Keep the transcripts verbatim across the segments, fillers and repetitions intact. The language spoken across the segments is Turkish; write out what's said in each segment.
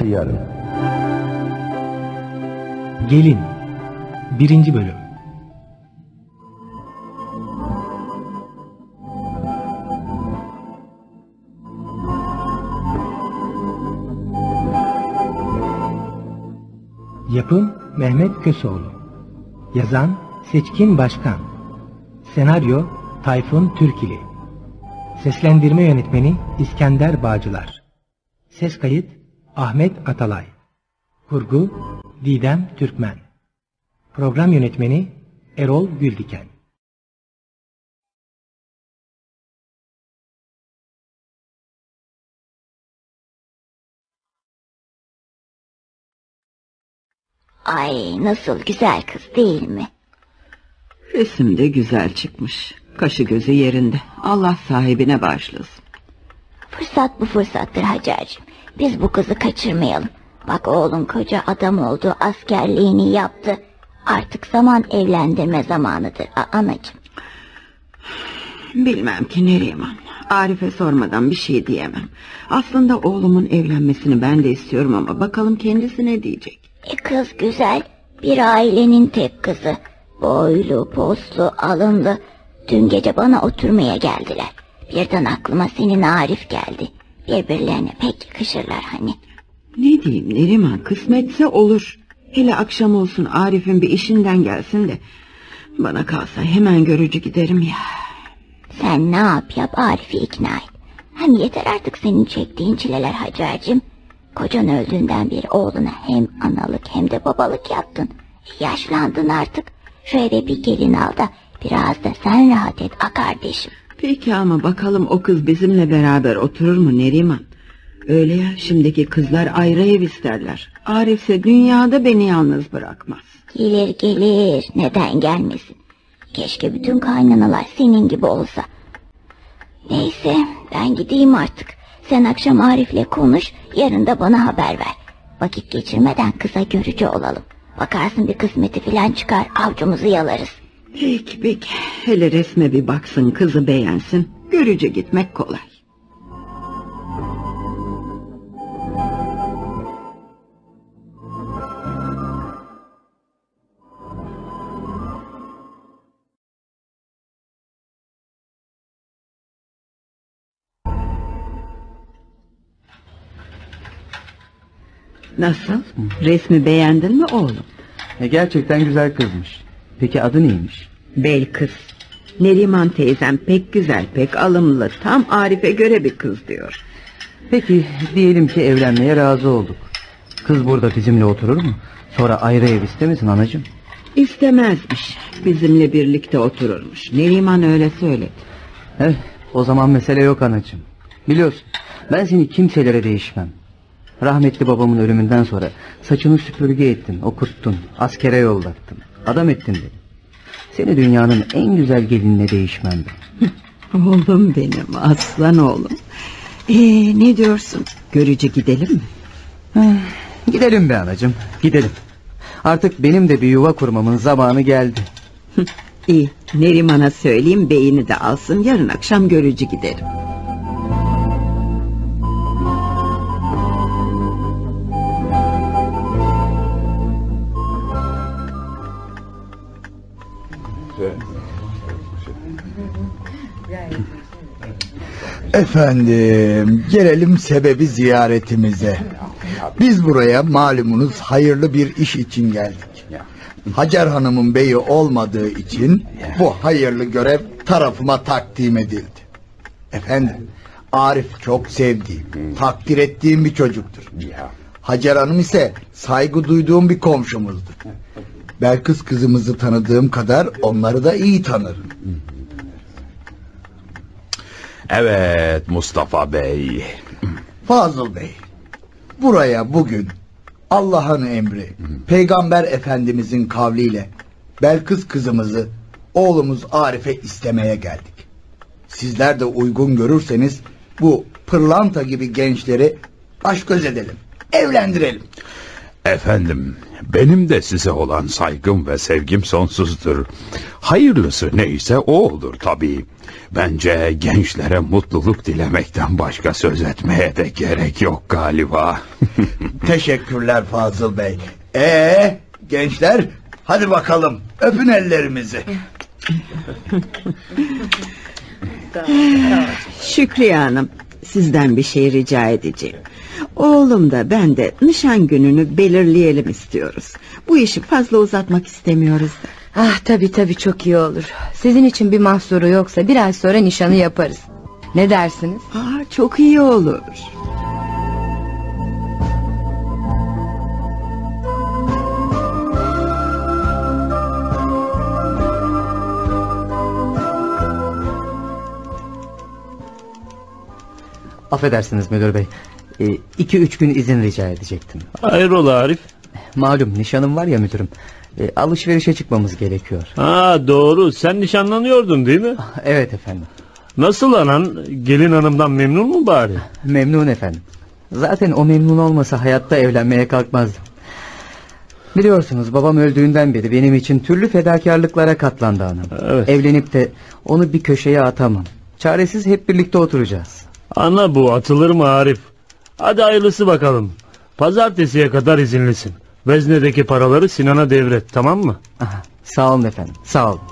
yarın. Gelin birinci bölüm. Yapım Mehmet Köseoğlu. Yazan Seçkin Başkan. Senaryo Tayfun Türkili. Seslendirme yönetmeni İskender Bağcılar. Ses kayıt Ahmet Atalay. Kurgu Didem Türkmen. Program yönetmeni Erol Güldiken. Ay, nasıl güzel kız değil mi? Resimde güzel çıkmış. Kaşı gözü yerinde. Allah sahibine bağışlasın. Fırsat bu fırsattır Hacer'cim. Biz bu kızı kaçırmayalım. Bak oğlun koca adam oldu, askerliğini yaptı. Artık zaman evlendirme zamanıdır anacığım. Bilmem ki Neriman. Arif'e sormadan bir şey diyemem. Aslında oğlumun evlenmesini ben de istiyorum ama bakalım kendisi ne diyecek. E kız güzel, bir ailenin tek kızı. Boylu, poslu, alımlı. Dün gece bana oturmaya geldiler. Birden aklıma senin Arif geldi. Birbirlerine pek yakışırlar hani. Ne diyeyim Neriman, kısmetse olur. Hele akşam olsun, Arif'in bir işinden gelsin de. Bana kalsa hemen görücü giderim ya. Sen ne yap yap Arif'i ikna et. Hem yeter artık senin çektiğin çileler Hacer'cim. Kocan öldüğünden beri oğluna hem analık hem de babalık yaptın. Yaşlandın artık. Şu eve bir gelin al da biraz da sen rahat et a kardeşim. Peki ama bakalım o kız bizimle beraber oturur mu Neriman? Öyle ya, şimdiki kızlar ayrı ev isterler. Arif ise dünyada beni yalnız bırakmaz. Gelir gelir, neden gelmesin? Keşke bütün kaynanalar senin gibi olsa. Neyse, ben gideyim artık. Sen akşam Arif'le konuş, yarın da bana haber ver. Vakit geçirmeden kıza görücü olalım. Bakarsın bir kısmeti filan çıkar, avcumuzu yalarız. Peki peki, hele resme bir baksın, kızı beğensin. Görücü gitmek kolay. Nasıl? Resmi beğendin mi oğlum? E gerçekten güzel kızmış. Peki adı neymiş? Belkıs. Neriman teyzem pek güzel, pek alımlı, tam Arif'e göre bir kız diyor. Peki diyelim ki evlenmeye razı olduk. Kız burada bizimle oturur mu? Sonra ayrı ev istemesin anacığım. İstemezmiş. Bizimle birlikte otururmuş. Neriman öyle söyledi. Eh, o zaman mesele yok anacığım. Biliyorsun, ben seni kimselere değişmem. Rahmetli babamın ölümünden sonra saçını süpürge ettin, okuttun, askere yollattın, adam ettin beni. Seni dünyanın en güzel gelinine değişmem ben. Oğlum benim, aslan oğlum. Ee, ne diyorsun? Görücü gidelim mi? Eh, gidelim be anacığım, gidelim. Artık benim de bir yuva kurmamın zamanı geldi. İyi, Neriman'a söyleyeyim, beyini de alsın, yarın akşam görücü giderim. Efendim, gelelim sebebi ziyaretimize. Biz buraya malumunuz hayırlı bir iş için geldik. Hacer Hanım'ın beyi olmadığı için bu hayırlı görev tarafıma takdim edildi. Efendim, Arif çok sevdiğim, takdir ettiğim bir çocuktur. Hacer Hanım ise saygı duyduğum bir komşumuzdur. Belkıs kızımızı tanıdığım kadar onları da iyi tanırım. Evet Mustafa Bey. Fazıl Bey, buraya bugün Allah'ın emri, Peygamber Efendimizin kavliyle Belkıs kızımızı oğlumuz Arif'e istemeye geldik. Sizler de uygun görürseniz bu pırlanta gibi gençleri baş göz edelim, evlendirelim. Efendim, benim de size olan saygım ve sevgim sonsuzdur. Hayırlısı neyse o olur tabii. Bence gençlere mutluluk dilemekten başka söz etmeye de gerek yok galiba. Teşekkürler Fazıl Bey. Ee, gençler, hadi bakalım öpün ellerimizi. Şükriye Hanım, sizden bir şey rica edeceğim. Oğlum da ben de nişan gününü belirleyelim istiyoruz. Bu işi fazla uzatmak istemiyoruz da. Ah tabii tabii, çok iyi olur. Sizin için bir mahsuru yoksa bir ay sonra nişanı yaparız. Ne dersiniz? Aa, çok iyi olur. Affedersiniz müdür bey. E, iki üç gün izin rica edecektim. Hayrola Arif? Malum nişanım var ya müdürüm. E, alışverişe çıkmamız gerekiyor. Ha doğru, sen nişanlanıyordun değil mi? Evet efendim. Nasıl anan? Gelin hanımdan memnun mu bari? Memnun efendim. Zaten o memnun olmasa hayatta evlenmeye kalkmazdım. Biliyorsunuz babam öldüğünden beri benim için türlü fedakarlıklara katlandı hanım. Evet. Evlenip de onu bir köşeye atamam. Çaresiz hep birlikte oturacağız. Ana bu atılır mı Arif? Hadi hayırlısı bakalım. Pazartesiye kadar izinlisin. Veznedeki paraları Sinan'a devret, tamam mı? Aha, sağ olun efendim, sağ olun.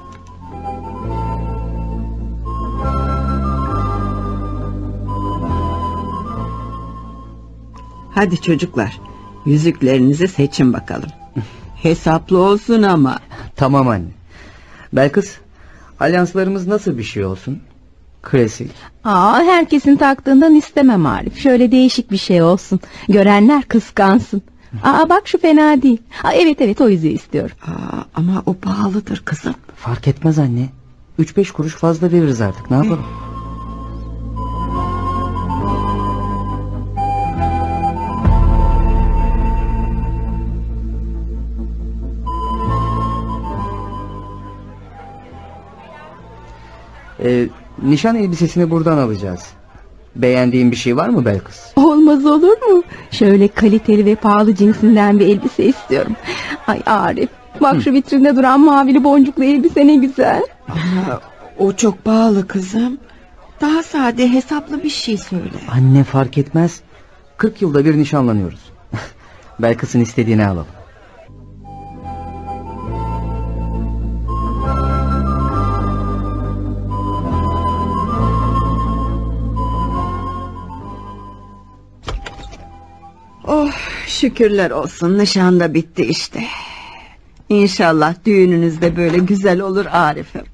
Hadi çocuklar, yüzüklerinizi seçin bakalım. Hesaplı olsun ama. Tamam anne. Belkıs, alyanslarımız nasıl bir şey olsun? Klasik. Aa, herkesin taktığından istemem Arif. Şöyle değişik bir şey olsun. Görenler kıskansın. Aa bak şu fena değil. Aa, evet evet o yüzüğü istiyorum. Aa, ama o pahalıdır kızım. Fark etmez anne. Üç beş kuruş fazla veririz artık, ne yapalım? Ee, nişan elbisesini buradan alacağız. Beğendiğin bir şey var mı Belkıs? Olmaz olur mu? Şöyle kaliteli ve pahalı cinsinden bir elbise istiyorum. Ay Arif, bak Hı. şu vitrinde duran mavili boncuklu elbise ne güzel. Ama o çok pahalı kızım. Daha sade, hesaplı bir şey söyle. Anne fark etmez. Kırk yılda bir nişanlanıyoruz. Belkıs'ın istediğini alalım. Oh, şükürler olsun, nişan da bitti işte. İnşallah düğününüz de böyle güzel olur Arif'im.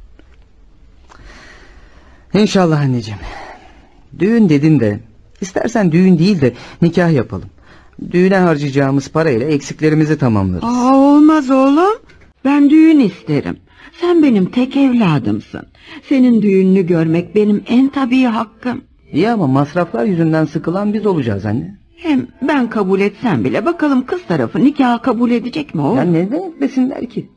İnşallah anneciğim. Düğün dedin de istersen düğün değil de nikah yapalım. Düğüne harcayacağımız parayla eksiklerimizi tamamlarız. Aa, olmaz oğlum. Ben düğün isterim. Sen benim tek evladımsın. Senin düğününü görmek benim en tabii hakkım. İyi ama masraflar yüzünden sıkılan biz olacağız anne. Hem ben kabul etsem bile bakalım kız tarafı nikahı kabul edecek mi oğlum? Ya neden etmesinler ki?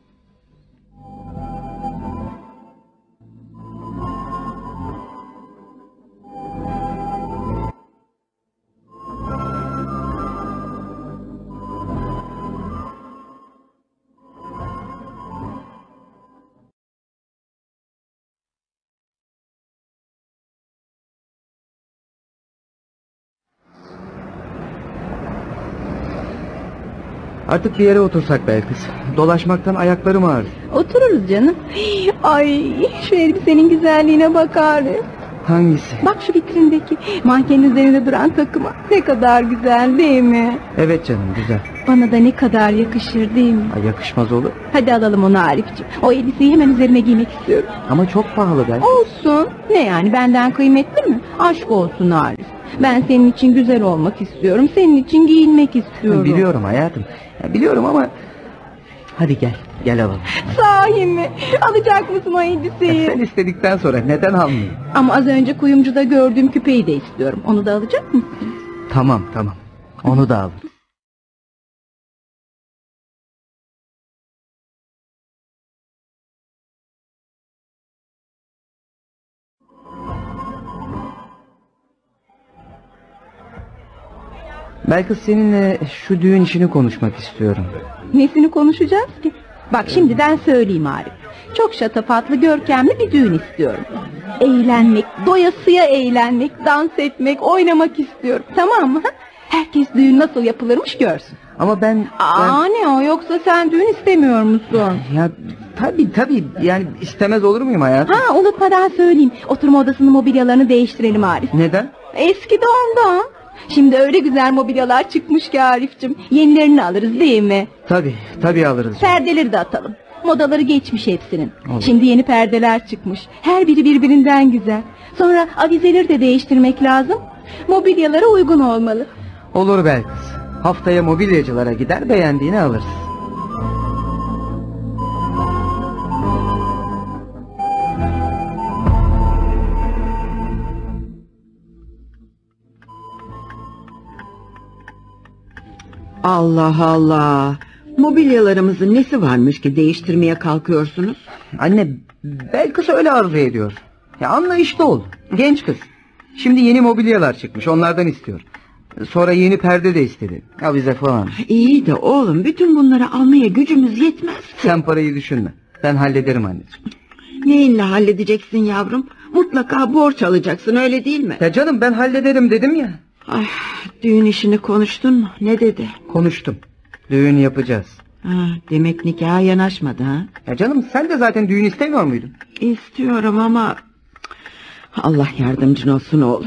Artık bir yere otursak Belkıs. Dolaşmaktan ayaklarım ağrıyor. Otururuz canım. Ay şu elbisenin güzelliğine bak Arif. Hangisi? Bak şu vitrindeki mankenin üzerinde duran takıma. Ne kadar güzel değil mi? Evet canım, güzel. Bana da ne kadar yakışır değil mi? Ay, yakışmaz olur. Hadi alalım onu Arif'ciğim. O elbiseyi hemen üzerime giymek istiyorum. Ama çok pahalı Belkıs. Olsun. Ne yani, benden kıymetli mi? Aşk olsun Arif. Ben senin için güzel olmak istiyorum. Senin için giyinmek istiyorum. Biliyorum hayatım. Ya, biliyorum ama... Hadi gel. Gel alalım. Sahi mi? Alacak mısın o elbiseyi? Sen istedikten sonra neden almayayım? Ama az önce kuyumcuda gördüğüm küpeyi de istiyorum. Onu da alacak mısın? Tamam tamam. Onu da al. Belki seninle şu düğün işini konuşmak istiyorum. Nesini konuşacağız ki? Bak şimdiden söyleyeyim Arif. Çok şatafatlı, görkemli bir düğün istiyorum. Eğlenmek, doyasıya eğlenmek, dans etmek, oynamak istiyorum. Tamam mı? Herkes düğün nasıl yapılırmış görsün. Ama ben... Aa ben... ne o, yoksa sen düğün istemiyor musun? Ya tabii tabii, yani istemez olur muyum hayatım? Ha, unutmadan söyleyeyim. Oturma odasının mobilyalarını değiştirelim Arif. Neden? Eski de ondan. Şimdi öyle güzel mobilyalar çıkmış ki Arif'cim. Yenilerini alırız değil mi? Tabii tabii alırız. Perdeleri de atalım. Modaları geçmiş hepsinin. Olur. Şimdi yeni perdeler çıkmış. Her biri birbirinden güzel. Sonra avizeleri de değiştirmek lazım. Mobilyalara uygun olmalı. Olur Belkıs. Haftaya mobilyacılara gider, beğendiğini alırız. Allah Allah. Mobilyalarımızın nesi varmış ki değiştirmeye kalkıyorsunuz? Anne, Belkıs öyle arzu ediyor. Ya anlayışlı ol. Genç kız. Şimdi yeni mobilyalar çıkmış, onlardan istiyor. Sonra yeni perde de istedi. Avize falan. İyi de oğlum, bütün bunları almaya gücümüz yetmez ki. Sen parayı düşünme. Ben hallederim anneciğim. Neyinle halledeceksin yavrum? Mutlaka borç alacaksın, öyle değil mi? Ya canım, ben hallederim dedim ya. Ay, düğün işini konuştun mu? Ne dedi? Konuştum. Düğün yapacağız. Ha, demek nikaha yanaşmadı ha? Ya canım, sen de zaten düğün istemiyor muydun? İstiyorum ama Allah yardımcın olsun oğlum.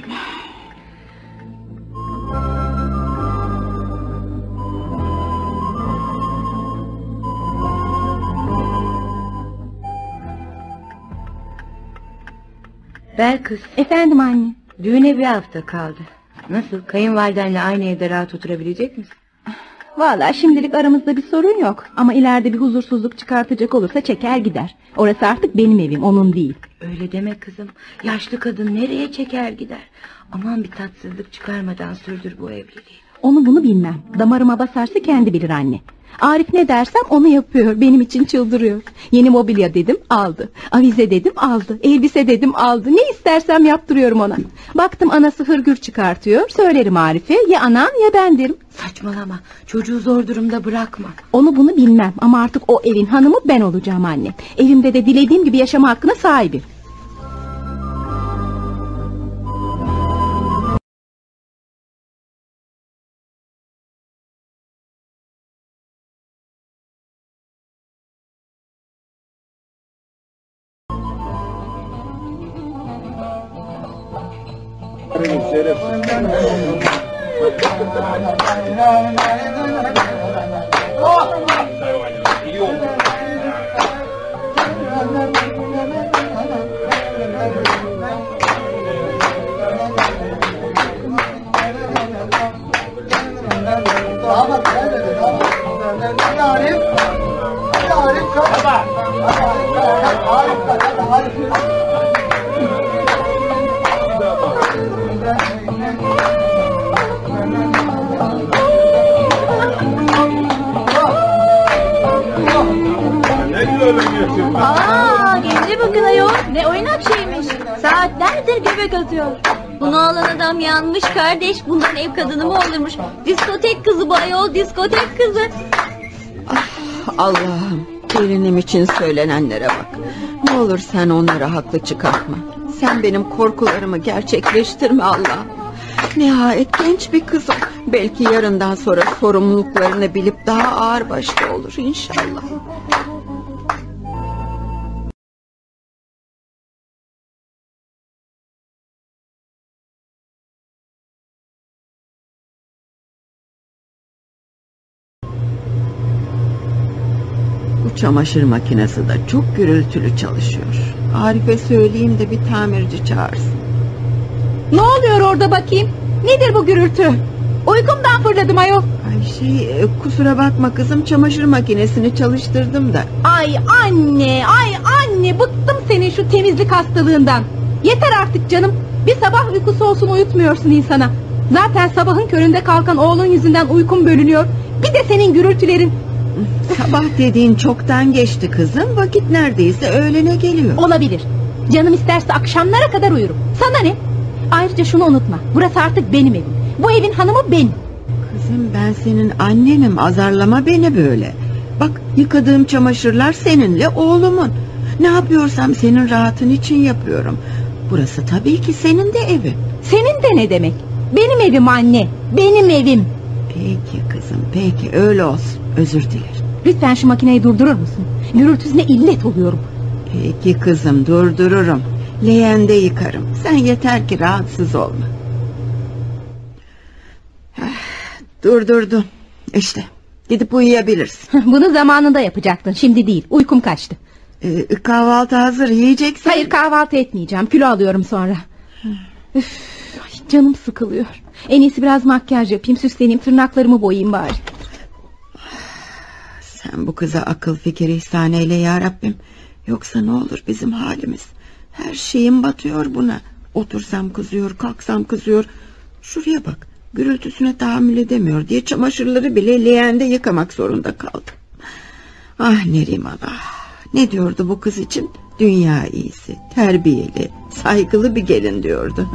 Belkıs, Efendim anne. düğüne bir hafta kaldı. Nasıl, kayınvalidenle aynı evde rahat oturabilecek misin? Vallahi şimdilik aramızda bir sorun yok. Ama ileride bir huzursuzluk çıkartacak olursa çeker gider. Orası artık benim evim, onun değil. Öyle deme kızım. Yaşlı kadın nereye çeker gider? Aman bir tatsızlık çıkarmadan sürdür bu evliliği. Onu bunu bilmem. Damarıma basarsa kendi bilir anne. Arif ne dersem onu yapıyor. Benim için çıldırıyor. Yeni mobilya dedim aldı. Avize dedim aldı. Elbise dedim aldı. Ne istersem yaptırıyorum ona. Baktım anası hırgür çıkartıyor. Söylerim Arif'e, ya anan ya ben derim. Saçmalama. Çocuğu zor durumda bırakma. Onu bunu bilmem ama artık o evin hanımı ben olacağım anne. Evimde de dilediğim gibi yaşama hakkına sahibim. Aa, gence bakın ayol, ne oynak şeymiş. Saatlerdir göbek atıyor. Bunu alan adam yanmış kardeş. Bundan ev kadını mı olurmuş? Diskotek kızı bu ayol, diskotek kızı. Ah, Allah'ım, gelinim için söylenenlere bak. Ne olur sen onları haklı çıkartma. Sen benim korkularımı gerçekleştirme Allah'ım. Nihayet genç bir kızım. Belki yarından sonra sorumluluklarını bilip daha ağır başlı olur inşallah. Bu çamaşır makinesi de çok gürültülü çalışıyor. Arif'e söyleyeyim de bir tamirci çağırsın. Ne oluyor orada bakayım? Nedir bu gürültü? Uykumdan fırladım ayol. Ay şey, e, kusura bakma kızım, çamaşır makinesini çalıştırdım da. Ay anne, ay anne, bıktım senin şu temizlik hastalığından. Yeter artık canım. Bir sabah uykusu olsun uyutmuyorsun insana. Zaten sabahın köründe kalkan oğlun yüzünden uykum bölünüyor. Bir de senin gürültülerin. Sabah dediğin çoktan geçti kızım. Vakit neredeyse öğlene geliyor. Olabilir. Canım isterse akşamlara kadar uyurum. Sana ne? Ayrıca şunu unutma. Burası artık benim evim. Bu evin hanımı benim. Kızım ben senin annenim, azarlama beni böyle. Bak yıkadığım çamaşırlar seninle oğlumun. Ne yapıyorsam senin rahatın için yapıyorum. Burası tabii ki senin de evin. Senin de ne demek? Benim evim anne, benim evim. Peki kızım, peki öyle olsun. Özür dilerim. Lütfen şu makineyi durdurur musun? Gürültüsüne illet oluyorum. Peki kızım, durdururum. Leğende yıkarım. Sen yeter ki rahatsız olma. Durdurdum. İşte gidip uyuyabilirsin. Bunu zamanında yapacaktın, şimdi değil. Uykum kaçtı. Ee, kahvaltı hazır, yiyeceksin. Hayır, kahvaltı etmeyeceğim, kilo alıyorum sonra. Üf, ay, canım sıkılıyor. En iyisi biraz makyaj yapayım, süsleneyim, tırnaklarımı boyayayım bari. Sen bu kıza akıl fikir ihsan eyle ya Rabbim. Yoksa ne olur bizim halimiz. Her şeyim batıyor buna. Otursam kızıyor, kalksam kızıyor. Şuraya bak, gürültüsüne tahammül edemiyor diye çamaşırları bile leğende yıkamak zorunda kaldım. Ah Neriman ah. Ne diyordu bu kız için? Dünya iyisi, terbiyeli, saygılı bir gelin diyordu.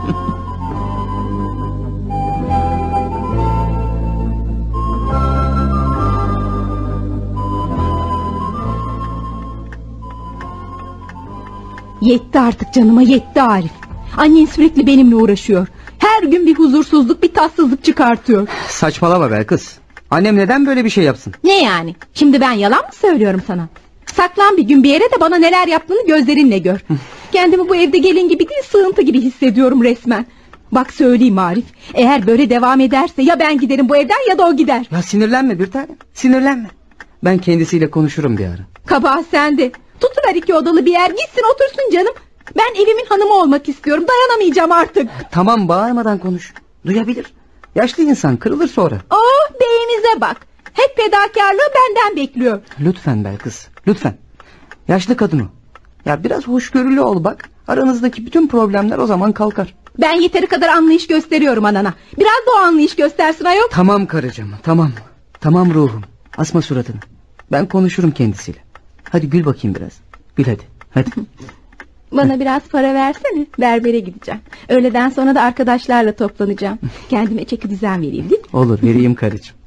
Yetti artık canıma, yetti Arif. Annen sürekli benimle uğraşıyor. Her gün bir huzursuzluk, bir tatsızlık çıkartıyor. Saçmalama be kız. Annem neden böyle bir şey yapsın? Ne yani? Şimdi ben yalan mı söylüyorum sana? Saklan bir gün bir yere de bana neler yaptığını gözlerinle gör. Kendimi bu evde gelin gibi değil, sığıntı gibi hissediyorum resmen. Bak söyleyeyim Arif, eğer böyle devam ederse ya ben giderim bu evden ya da o gider. Ya sinirlenme bir tane, sinirlenme. Ben kendisiyle konuşurum bir ara. Kabahat sende. Tutuver iki odalı bir yer, gitsin otursun canım. Ben evimin hanımı olmak istiyorum, dayanamayacağım artık. Tamam, bağırmadan konuş. Duyabilir. Yaşlı insan kırılır sonra. Oh, beyimize bak. Hep fedakarlığı benden bekliyor. Lütfen Belkıs, lütfen. Yaşlı kadın o. Ya biraz hoşgörülü ol bak. Aranızdaki bütün problemler o zaman kalkar. Ben yeteri kadar anlayış gösteriyorum anana. Biraz da o anlayış göstersin ayol. Tamam karıcığım, tamam. Tamam ruhum. Asma suratını. Ben konuşurum kendisiyle. Hadi gül bakayım biraz. Gül hadi. Hadi. Bana biraz para versene. Berbere gideceğim. Öğleden sonra da arkadaşlarla toplanacağım. Kendime çeki düzen vereyim değil mi? Olur, vereyim karıcığım.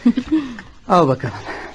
Al bakalım.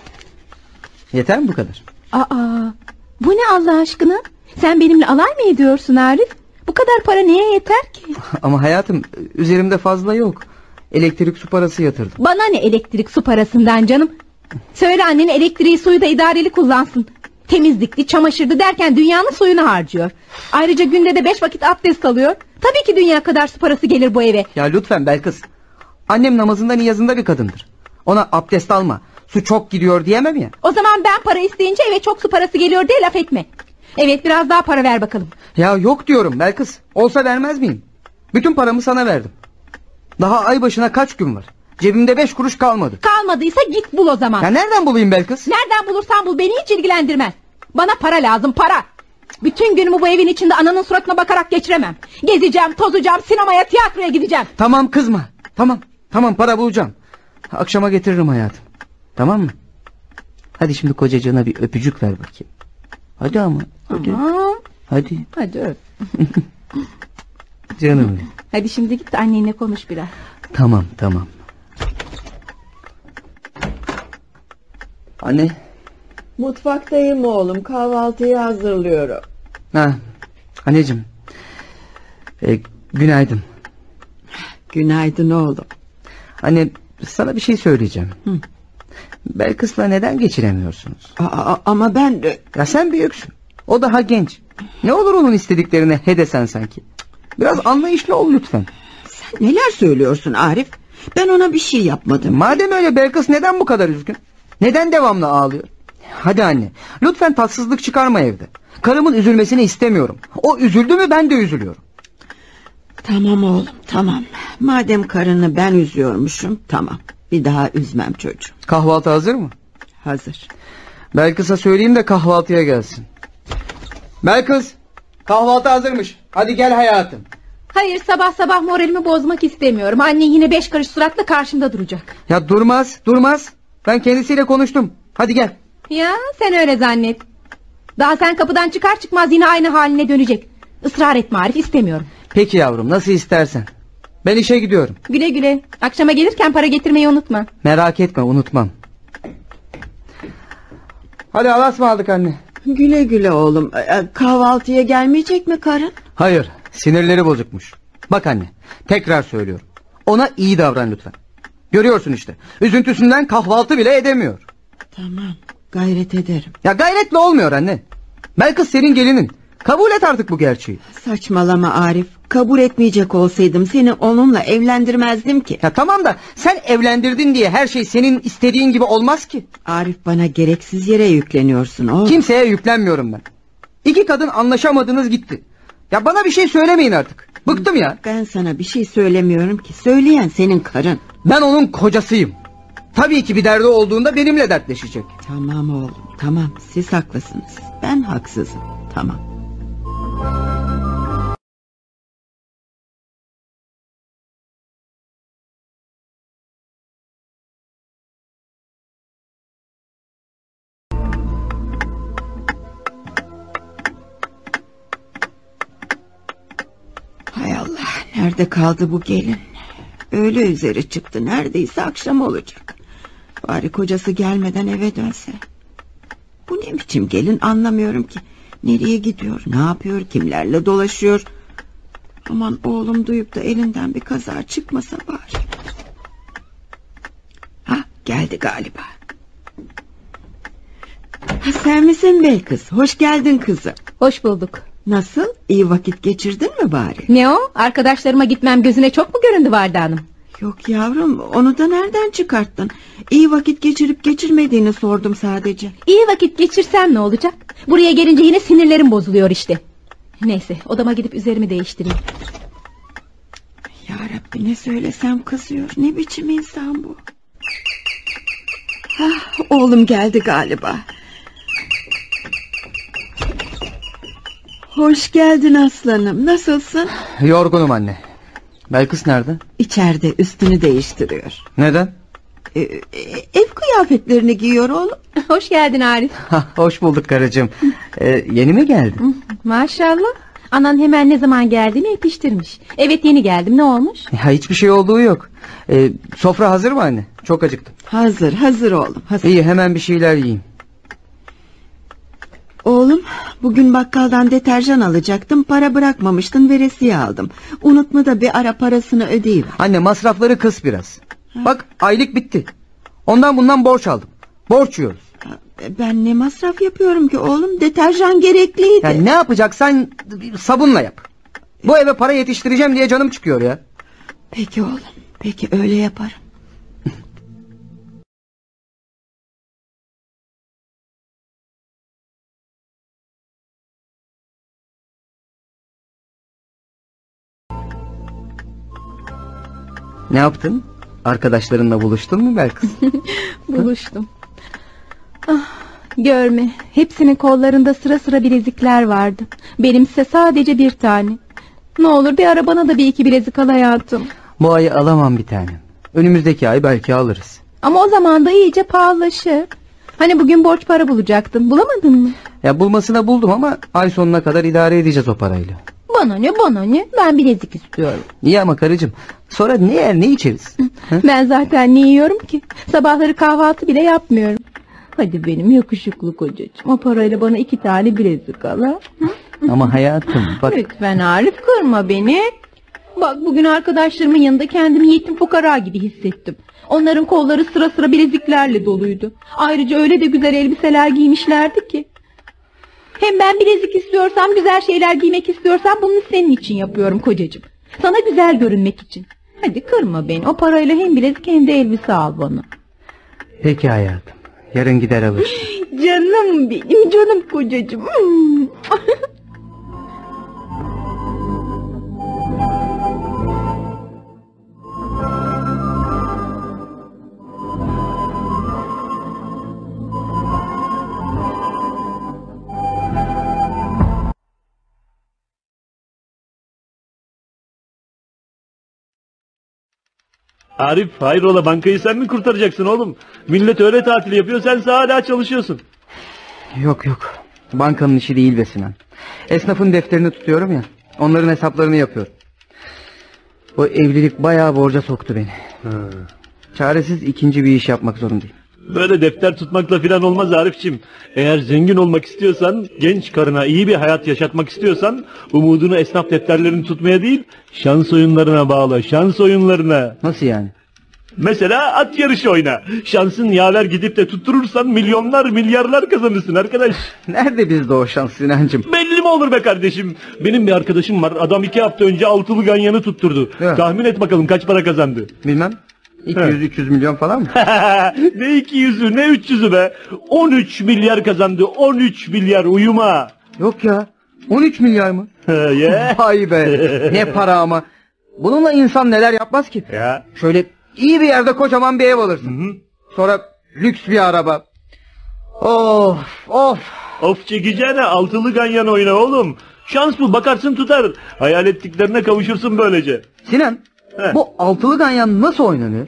Yeter mi bu kadar? Aa, bu ne Allah aşkına? Sen benimle alay mı ediyorsun Arif? Bu kadar para neye yeter ki? Ama hayatım, üzerimde fazla yok. Elektrik su parası yatırdım. Bana ne elektrik su parasından canım? Söyle annene elektriği suyu da idareli kullansın. Temizlikli, çamaşırdı derken dünyanın suyunu harcıyor. Ayrıca günde de beş vakit abdest alıyor. Tabii ki dünya kadar su parası gelir bu eve. Ya lütfen Belkıs. Annem namazında niyazında bir kadındır. Ona abdest alma, su çok gidiyor diyemem ya. O zaman ben para isteyince eve çok su parası geliyor diye laf etme. Evet, biraz daha para ver bakalım. Ya yok diyorum Belkıs. Olsa vermez miyim? Bütün paramı sana verdim. Daha ay başına kaç gün var? Cebimde beş kuruş kalmadı. Kalmadıysa git bul o zaman. Ya nereden bulayım Belkıs? Nereden bulursan bul, beni hiç ilgilendirmez. Bana para lazım, para. Bütün günümü bu evin içinde ananın suratına bakarak geçiremem. Gezeceğim, tozacağım, sinemaya, tiyatroya gideceğim. Tamam kızma. Tamam. Tamam, para bulacağım. Akşama getiririm hayatım. Tamam mı? Hadi şimdi kocacığına bir öpücük ver bakayım. Hadi ama. Hadi. Aa, Hadi. hadi öp. Canım benim. Hadi şimdi git de annenle konuş biraz. Tamam tamam. Anne. Mutfaktayım oğlum, kahvaltıyı hazırlıyorum. Ha, anneciğim. E, günaydın. Günaydın oğlum. Anne, sana bir şey söyleyeceğim. Hı. Belkıs'la neden geçiremiyorsunuz? Aa, ama ben de... Ya sen büyüksün. O daha genç. Ne olur onun istediklerine he desen sanki. Biraz anlayışlı ol lütfen. Sen neler söylüyorsun Arif? Ben ona bir şey yapmadım. Madem öyle, Belkıs neden bu kadar üzgün? Neden devamlı ağlıyor? Hadi anne, lütfen tatsızlık çıkarma evde. Karımın üzülmesini istemiyorum. O üzüldü mü ben de üzülüyorum. Tamam oğlum, tamam. Madem karını ben üzüyormuşum, tamam. Bir daha üzmem çocuğum. Kahvaltı hazır mı? Hazır. Belkıs'a söyleyeyim de kahvaltıya gelsin. Belkıs, kahvaltı hazırmış. Hadi gel hayatım. Hayır, sabah sabah moralimi bozmak istemiyorum. Anne yine beş karış suratla karşımda duracak. Ya durmaz, durmaz. Ben kendisiyle konuştum. Hadi gel. Ya sen öyle zannet. Daha sen kapıdan çıkar çıkmaz yine aynı haline dönecek. Israr etme Arif, istemiyorum. Peki yavrum, nasıl istersen. Ben işe gidiyorum. Güle güle. Akşama gelirken para getirmeyi unutma. Merak etme, unutmam. Hadi Allah'a ısmarladık anne. Güle güle oğlum. Ee, Kahvaltıya gelmeyecek mi karın? Hayır, sinirleri bozukmuş. Bak anne, tekrar söylüyorum. Ona iyi davran lütfen. Görüyorsun işte, üzüntüsünden kahvaltı bile edemiyor. Tamam, gayret ederim. Ya gayretle olmuyor anne. Belkıs senin gelinin. Kabul et artık bu gerçeği. Saçmalama Arif. Kabul etmeyecek olsaydım seni onunla evlendirmezdim ki. Ya tamam da sen evlendirdin diye her şey senin istediğin gibi olmaz ki. Arif, bana gereksiz yere yükleniyorsun oğlum. Kimseye yüklenmiyorum ben. İki kadın anlaşamadınız gitti. Ya bana bir şey söylemeyin artık. Bıktım ya. Ben sana bir şey söylemiyorum ki. Söyleyen senin karın. Ben onun kocasıyım. Tabii ki bir derdi olduğunda benimle dertleşecek. Tamam oğlum, tamam, siz haklısınız. Ben haksızım, tamam. Hay Allah, nerede kaldı bu gelin? Öğle üzeri çıktı, neredeyse akşam olacak. Bari kocası gelmeden eve dönse. Bu ne biçim gelin, anlamıyorum ki. Nereye gidiyor, ne yapıyor, kimlerle dolaşıyor? Aman oğlum duyup da elinden bir kaza çıkmasa bari. Ha, geldi galiba. Ha, sen misin Belkıs? Hoş geldin kızım. Hoş bulduk. Nasıl, iyi vakit geçirdin mi bari? Ne o? Arkadaşlarıma gitmem gözüne çok mu göründü Valide Hanım? Yok yavrum, onu da nereden çıkarttın? İyi vakit geçirip geçirmediğini sordum sadece. İyi vakit geçirsem ne olacak? Buraya gelince yine sinirlerim bozuluyor işte. Neyse, odama gidip üzerimi değiştireyim. Ya Rabbi, ne söylesem kızıyor. Ne biçim insan bu? Hah, oğlum geldi galiba. Hoş geldin aslanım. Nasılsın? Yorgunum anne. Belkıs nerede? İçeride, üstünü değiştiriyor. Neden? Ee, e, ev kıyafetlerini giyiyor oğlum. Hoş geldin Arif. Hoş bulduk karıcığım. Ee, yeni mi geldin? Maşallah. Anan hemen ne zaman geldiğini yetiştirmiş. Evet, yeni geldim, ne olmuş? Ya hiçbir şey olduğu yok. Ee, sofra hazır mı anne? Çok acıktım. Hazır, hazır oğlum, hazır. İyi, hemen bir şeyler yiyeyim. Oğlum, bugün bakkaldan deterjan alacaktım, para bırakmamıştın, veresiye aldım. Unutma da bir ara parasını ödeyiver. Anne, masrafları kıs biraz. Ha. Bak, aylık bitti. Ondan bundan borç aldım. Borç yiyoruz. Ben ne masraf yapıyorum ki oğlum, deterjan gerekliydi. Ya ne yapacaksan sabunla yap. Bu eve para yetiştireceğim diye canım çıkıyor ya. Peki oğlum, peki öyle yaparım. Ne yaptın? Arkadaşlarınla buluştun mu Belkıs? Buluştum. Ah, görme, hepsinin kollarında sıra sıra bilezikler vardı. Benimse sadece bir tane. Ne olur bir ara bana da bir iki bilezik al hayatım. Bu ayı alamam bir tane. Önümüzdeki ay belki alırız. Ama o zaman da iyice pahalılaşır. Hani bugün borç para bulacaktın, bulamadın mı? Ya bulmasına buldum ama ay sonuna kadar idare edeceğiz o parayla. Bana ne bana ne, ben bilezik istiyorum. İyi ama karıcığım, sonra ne yer ne içeriz? Ben zaten ne yiyorum ki? Sabahları kahvaltı bile yapmıyorum. Hadi benim yakışıklı kocacığım, o parayla bana iki tane bilezik al ha? Ama hayatım bak. Lütfen Arif, kırma beni. Bak, bugün arkadaşlarımın yanında kendimi yetim fukara gibi hissettim. Onların kolları sıra sıra bileziklerle doluydu. Ayrıca öyle de güzel elbiseler giymişlerdi ki. Hem ben bilezik istiyorsam, güzel şeyler giymek istiyorsam bunu senin için yapıyorum kocacığım. Sana güzel görünmek için. Hadi kırma beni, o parayla hem bilezik hem de elbise al bana. Peki hayatım, yarın gider alırsın. Canım benim, canım kocacığım. Arif, hayrola, bankayı sen mi kurtaracaksın oğlum? Millet öyle tatil yapıyor, sen hala çalışıyorsun. Yok yok, bankanın işi değil be Sinan. Esnafın defterini tutuyorum ya, onların hesaplarını yapıyorum. O evlilik bayağı borca soktu beni. Ha. Çaresiz ikinci bir iş yapmak zorundayım. Böyle defter tutmakla filan olmaz Arifçim. Eğer zengin olmak istiyorsan, genç karına iyi bir hayat yaşatmak istiyorsan, umudunu esnaf defterlerini tutmaya değil, şans oyunlarına bağla, şans oyunlarına. Nasıl yani? Mesela at yarışı oyna. Şansın yaver gidip de tutturursan milyonlar, milyarlar kazanırsın arkadaş. Nerede bizde o şans Sinancığım? Belli mi olur be kardeşim? Benim bir arkadaşım var. Adam iki hafta önce altılı ganyanı tutturdu. Evet. Tahmin et bakalım kaç para kazandı? Bilmem. iki yüz üç yüz milyon falan mı? Ne iki yüzü ne üç yüzü be. on üç milyar kazandı. on üç milyar uyuma. Yok ya. on üç milyar mı? Yeah. Vay be. Ne para ama. Bununla insan neler yapmaz ki? Ya. Şöyle iyi bir yerde kocaman bir ev alırsın. Hı hı. Sonra lüks bir araba. Of of. Of çekeceğine altılı ganyan oyna oğlum. Şans bu, bakarsın tutar. Hayal ettiklerine kavuşursun böylece. Sinan, He. bu altılı ganyan nasıl oynanıyor?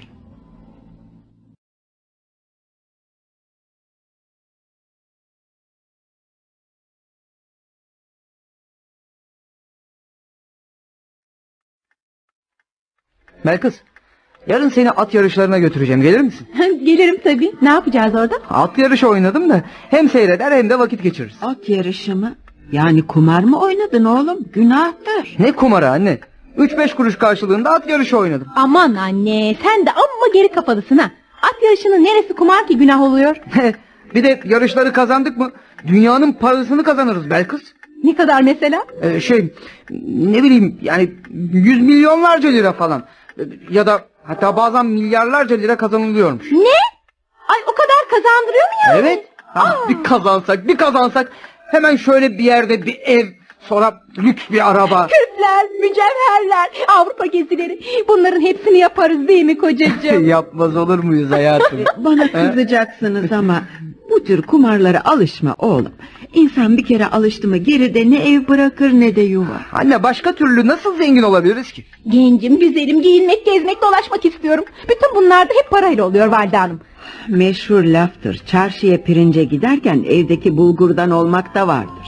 Belkıs, yarın seni at yarışlarına götüreceğim, gelir misin? Gelirim tabii. Ne yapacağız orada? At yarışı oynadım da hem seyreder hem de vakit geçiririz. At yarışı mı? Yani kumar mı oynadın oğlum? Günahtır. Ne kumarı anne? Üç beş kuruş karşılığında at yarışı oynadım. Aman anne, sen de amma geri kafalısın ha. At yarışının neresi kumar ki günah oluyor? Bir de yarışları kazandık mı dünyanın parasını kazanırız Belkıs. Ne kadar mesela? Ee, şey ne bileyim yani yüz milyonlarca lira falan. Ee, ya da hatta bazen milyarlarca lira kazanılıyormuş. Ne? Ay o kadar kazandırıyor mu yani? Evet. Ha, bir kazansak bir kazansak hemen şöyle bir yerde bir ev, sonra lüks bir araba. Küpler, mücevherler, Avrupa gezileri, bunların hepsini yaparız değil mi kocacığım? Yapmaz olur muyuz hayatım? Bana kızacaksınız ama bu tür kumarlara alışma oğlum. İnsan bir kere alıştı mı geride ne ev bırakır ne de yuva. Anne başka türlü nasıl zengin olabiliriz ki? Gencim, güzelim, giyinmek, gezmek, dolaşmak istiyorum. Bütün bunlar da hep parayla oluyor Valide Hanım. Meşhur laftır. Çarşıya pirince giderken evdeki bulgurdan olmak da vardır.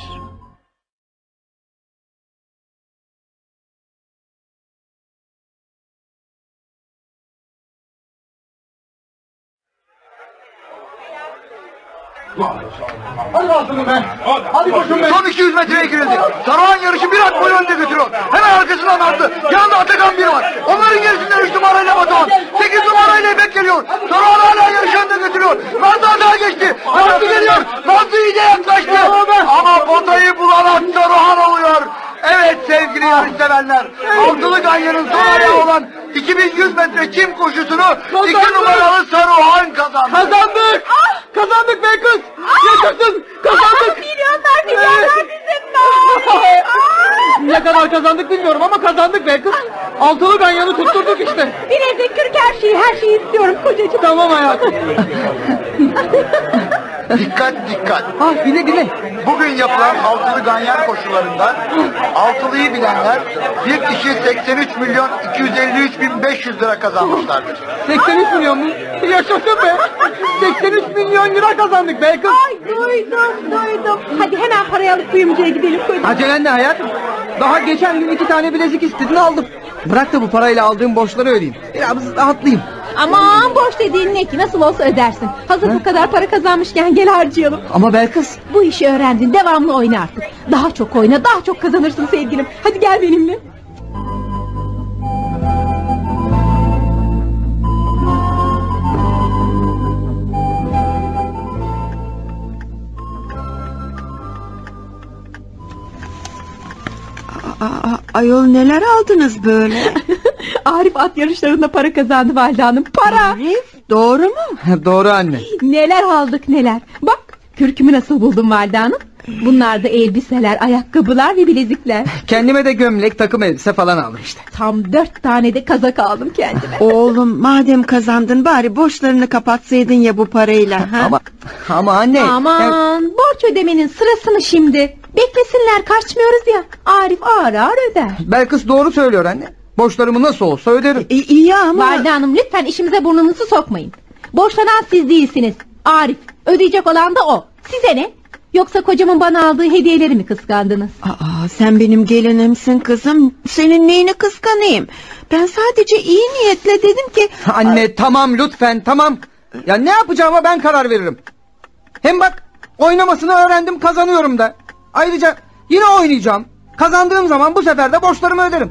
Hadi bakalım be. Hadi koşun be. Son iki yüz metreye girildi. Saruhan yarışı bir at boyu önde götürüyor. Hemen arkasından attı. Yanında Atakan biri var. Onların gerisinden üç numarayla Batuhan. sekiz numarayla İpek geliyor. Saruhan hala yarışı önde götürüyor. Nazlı daha geçti. Nazlı geliyor. Nazlı iyice yaklaştı. Ama potayı bulan at Saruhan oluyor. Evet sevgili yarışseverler. Altılı ganyanın son ayağı olan iki bin yüz metre çim koşusunu iki numaralı Saruhan kazandı. Kazandık! Ah! Kazandık be kız! Yaşasın! Kazandık! Milyonlar, milyonlar bizim Ne kadar kazandık bilmiyorum ama kazandık be kız! Altılı ganyanı tutturduk işte! Bilezik, kürk, her şeyi, her şeyi istiyorum kocacığım. Tamam hayatım! Dikkat dikkat. Ah dinle dinle! Bugün yapılan altılı ganyan koşularında altılıyı bilenler bir kişi seksen üç milyon iki yüz elli üç bin beş yüz lira kazanmışlardır. seksen üç milyon mu? Yaşasın be! seksen üç milyon lira kazandık be kız! Ay duydum, duydum. Hadi hemen parayı alıp kuyumcuya gidelim kocacığım. Acelen ne hayatım? Daha geçen gün iki tane bilezik istedin aldım. Bırak da bu parayla aldığım borçları ödeyeyim. Biraz rahatlayayım. Aman borç dediğin ne ki, nasıl olsa ödersin. Hazır bu kadar para kazanmışken gel harcayalım. Ama Belkıs. Bu işi öğrendin, devamlı oyna artık. Daha çok oyna, daha çok kazanırsın sevgilim. Hadi gel benimle. Aa, ayol neler aldınız böyle? Arif at yarışlarında para kazandı Valide Hanım. Para! Arif doğru mu? Doğru anne. Neler aldık neler. Bak kürkümü nasıl buldum Valide Hanım. Bunlar da elbiseler, ayakkabılar ve bilezikler. Kendime de gömlek, takım elbise falan aldım işte. Tam dört tane de kazak aldım kendime. Oğlum madem kazandın bari borçlarını kapatsaydın ya bu parayla. Ha? Ama ama anne. Aman yani... borç ödemenin sırası mı şimdi? Beklesinler, kaçmıyoruz ya. Arif ağır ağır öder. Belkıs doğru söylüyor anne. Borçlarımı nasıl olsa öderim. E, iyi ama. Valide Hanım lütfen işimize burnunuzu sokmayın. Borçlanan siz değilsiniz. Arif ödeyecek olan da o. Size ne? Yoksa kocamın bana aldığı hediyeleri mi kıskandınız? Aa, sen benim gelinimsin kızım. Senin neyini kıskanayım? Ben sadece iyi niyetle dedim ki... Anne tamam lütfen tamam. Ya ne yapacağıma ben karar veririm. Hem bak oynamasını öğrendim, kazanıyorum da. Ayrıca yine oynayacağım. Kazandığım zaman bu sefer de borçlarımı öderim.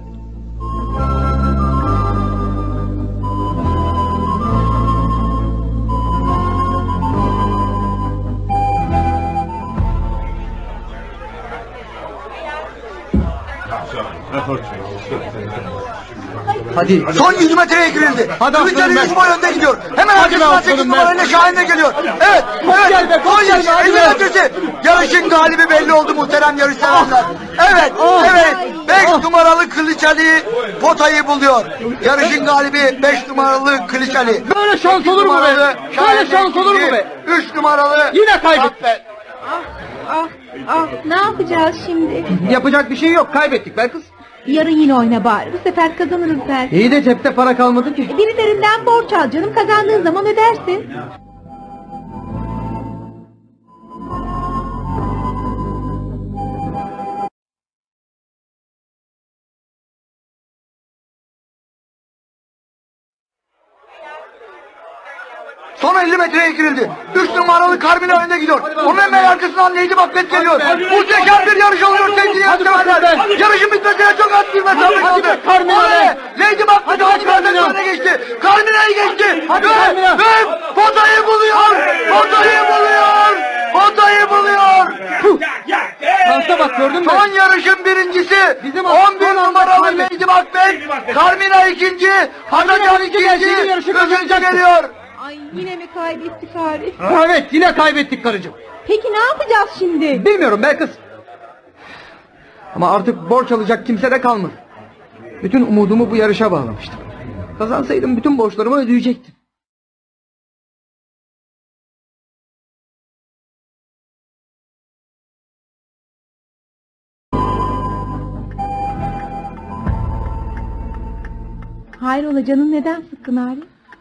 Hadi. Son yüz metreye girildi. Hadi Kılıçdaroğlu aslanım yüz boy önde gidiyor. Hemen arkasından sekiz numarayla Şahin'e geliyor. Evet. Evet. Son yarış elli metresi. Yarışın galibi belli oldu muhterem yarışseverler. Evet. Evet. beş numaralı Kılıç Ali potayı buluyor. Yarışın galibi beş numaralı Kılıç Ali. Böyle şans olur mu be? Böyle şans olur mu be? üç numaralı Yine kaybetti. Ah ah ah, ne yapacağız şimdi? Yapacak bir şey yok, kaybettik Belkıs. Yarın yine oyna bari, bu sefer kazanırız belki. İyi de cepte para kalmadı ki. Birilerinden borç al canım, kazandığın zaman ödersin. Son elli metreye girildi. üç numaralı Carmina önde gidiyor. Onun hemen arkasından Lady Macbeth geliyor. Muhteşem bir yarış oluyor sevgili yarışseverler. Yarışın bitmesine çok az bir mesafe kaldı. Oley! Lady Macbeth Carmina'dan öne geçti. Carmina'yı geçti. Ve, ve potayı buluyor. Potayı buluyor. Potayı buluyor. Şansa bak, gördün mü? Son yarışın birincisi on bir numaralı Lady Macbeth. Carmina ikinci. Hatacan ikinci. Üçüncü geliyor. Ay, yine mi kaybettik Arif? Evet, yine kaybettik karıcığım. Peki ne yapacağız şimdi? Bilmiyorum Belkıs. Ama artık borç alacak kimse de kalmadı. Bütün umudumu bu yarışa bağlamıştım. Kazansaydım bütün borçlarımı ödeyecektim. Hayrola canım, neden sıkkın Arif?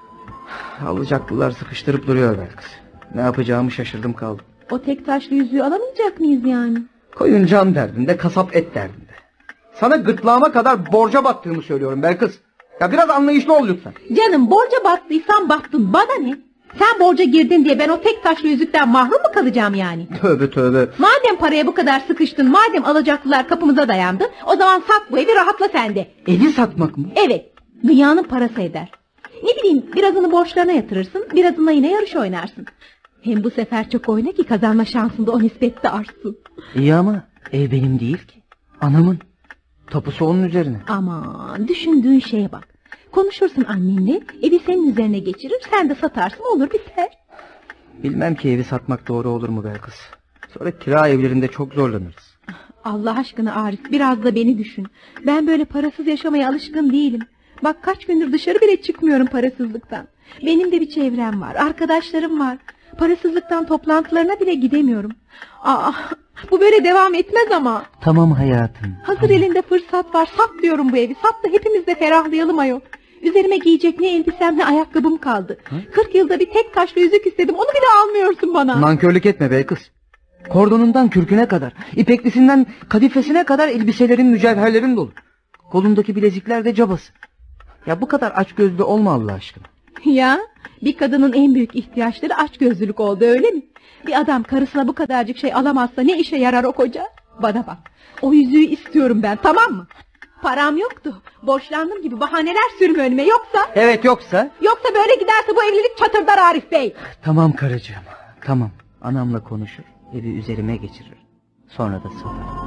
Alacaklılar sıkıştırıp duruyor Belkıs. Ne yapacağımı şaşırdım kaldım. O tek taşlı yüzüğü alamayacak mıyız yani? Koyun can derdinde, kasap et derdinde. Sana gırtlağıma kadar borca battığımı söylüyorum Belkıs. Ya biraz anlayışlı ol lütfen. Canım, borca battıysan battın, bana ne? Sen borca girdin diye ben o tek taşlı yüzükten mahrum mu kalacağım yani? Tövbe tövbe. Madem paraya bu kadar sıkıştın, madem alacaklılar kapımıza dayandı, o zaman sat bu evi, rahatla sen de. Evi satmak mı? Evet, dünyanın parası eder. Ne bileyim, birazını borçlarına yatırırsın, birazını yine yarış oynarsın. Hem bu sefer çok oyna ki kazanma şansın da o nispette artsın. İyi ama ev benim değil ki. Anamın. Tapusu onun üzerine. Aman, düşündüğün şeye bak. Konuşursun annenle, evi senin üzerine geçirir, sen de satarsın, olur biter. Bilmem ki evi satmak doğru olur mu Belkıs. Sonra kira evlerinde çok zorlanırız. Allah aşkına Arif, biraz da beni düşün. Ben böyle parasız yaşamaya alışkın değilim. Bak kaç gündür dışarı bile çıkmıyorum parasızlıktan. Benim de bir çevrem var, arkadaşlarım var. Parasızlıktan toplantılarına bile gidemiyorum. Aa, bu böyle devam etmez ama. Tamam hayatım. Hazır tamam. Elinde fırsat var, sat diyorum bu evi. Sat da hepimiz de ferahlayalım ayol. Üzerime giyecek ne elbisem ne ayakkabım kaldı. Kırk yılda bir tek taşlı yüzük istedim, onu bile almıyorsun bana. Nankörlük etme Belkıs. Kordonundan kürküne kadar, ipeklisinden kadifesine kadar elbiselerin, mücevherlerin dolu. Kolundaki bilezikler de cabası. Ya bu kadar açgözlü olma Allah aşkına. Ya, bir kadının en büyük ihtiyaçları açgözlülük oldu, öyle mi? Bir adam karısına bu kadarcık şey alamazsa ne işe yarar o koca? Bana bak, o yüzüğü istiyorum ben, tamam mı? Param yoktu, borçlandım gibi bahaneler sürme önüme, yoksa... Evet, yoksa? Yoksa böyle giderse bu evlilik çatırdar Arif Bey. Tamam karıcığım, tamam. Anamla konuşur, evi üzerime geçirir. Sonra da satar.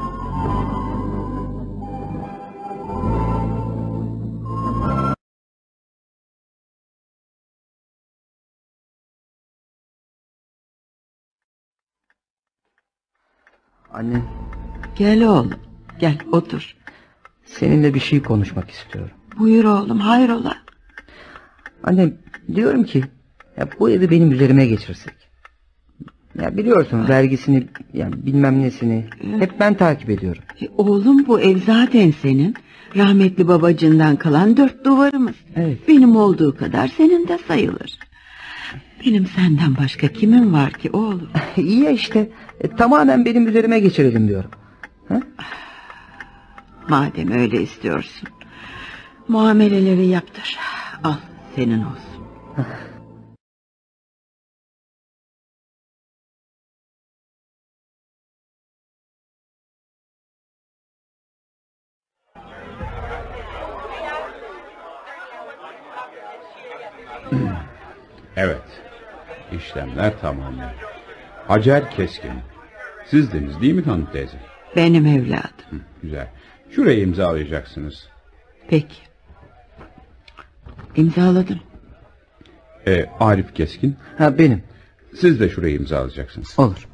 Anne. Gel oğlum, gel otur. Seninle bir şey konuşmak istiyorum. Buyur oğlum, hayrola? Anne, diyorum ki ya bu evi benim üzerime geçirsek. Ya biliyorsun vergisini, yani bilmem nesini hep ben takip ediyorum. E, oğlum bu ev zaten senin. Rahmetli babacığından kalan dört duvarımız. Evet. Benim olduğu kadar senin de sayılır. Benim senden başka kimim var ki oğlum? İyi ya işte. E, tamamen benim üzerime geçirelim diyorum. Ha? Madem öyle istiyorsun, muameleleri yaptır. Al, senin olsun. Evet. İşlemler tamam. Hacer Keskin. Sizdiniz değil mi hanım teyze? Benim evladım. Hı, güzel. Şuraya imzalayacaksınız. Peki. İmzaladım. Ee, Arif Keskin. Ha benim. Siz de şuraya imzalayacaksınız. Olur.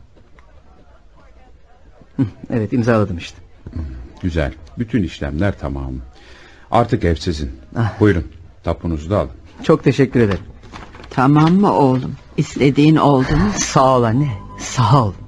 Hı, evet imzaladım işte. Hı, güzel. Bütün işlemler tamam. Artık ev sizin. Ah. Buyurun. Tapunuzu da alın. Çok teşekkür ederim. Tamam mı oğlum? İstediğin oldu mu? Sağ ol anne. Sağ ol.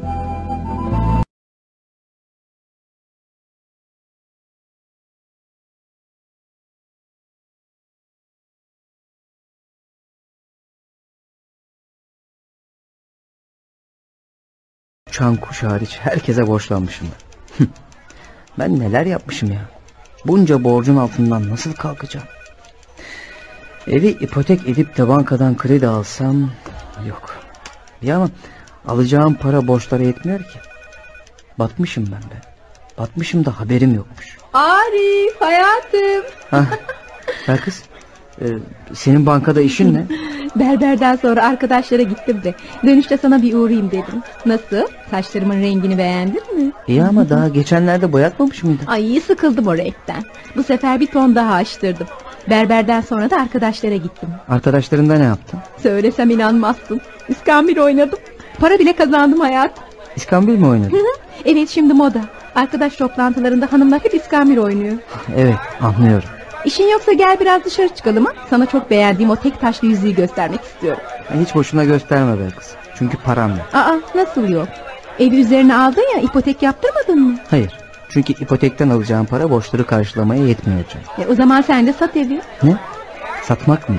Uçan kuş hariç herkese borçlanmışım ben. Ben neler yapmışım ya. Bunca borcun altından nasıl kalkacağım? Evi ipotek edip de bankadan kredi alsam yok. Ya ama alacağım para borçlara yetmiyor ki. Batmışım ben be. Batmışım da haberim yokmuş. Arif hayatım. Hah. Ya kız, e, senin bankada işin ne? Berberden sonra arkadaşlara gittim de dönüşte sana bir uğrayayım dedim. Nasıl? Saçlarımın rengini beğendin mi? İyi ama daha geçenlerde boyatmamış mıydın? Ay sıkıldım o renkten. Bu sefer bir ton daha açtırdım. Berberden sonra da arkadaşlara gittim. Arkadaşlarında ne yaptın? Söylesem inanmazsın. İskambil oynadım. Para bile kazandım hayatım. İskambil mi oynadın? Evet şimdi moda. Arkadaş toplantılarında hanımlar hep iskambil oynuyor. Evet anlıyorum. İşin yoksa gel biraz dışarı çıkalım ha. Sana çok beğendiğim o tek taşlı yüzüğü göstermek istiyorum. Hiç boşuna gösterme be kız. Çünkü param yok. Aa nasıl yok? Evi üzerine aldın ya, ipotek yaptırmadın mı? Hayır. Çünkü ipotekten alacağım para borçları karşılamaya yetmiyor canım. E, o zaman sen de sat evi. Ne? Satmak mı?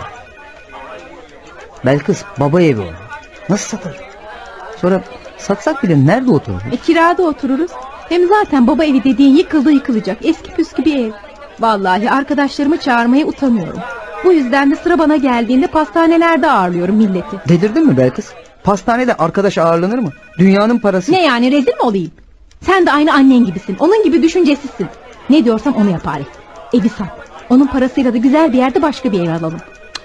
Belkıs baba evi o. Nasıl satar? Sonra satsak bile nerede otururuz? E, kirada otururuz. Hem zaten baba evi dediğin yıkıldı yıkılacak. Eski püskü bir ev. Vallahi arkadaşlarımı çağırmaya utanıyorum. Bu yüzden de sıra bana geldiğinde pastanelerde ağırlıyorum milleti. Delirdin mi Belkıs? Pastanede arkadaş ağırlanır mı? Dünyanın parası. Ne yani, rezil mi olayım? Sen de aynı annen gibisin. Onun gibi düşüncesizsin. Ne diyorsam onu yap Arif. Evi sat. Onun parasıyla da güzel bir yerde başka bir ev alalım.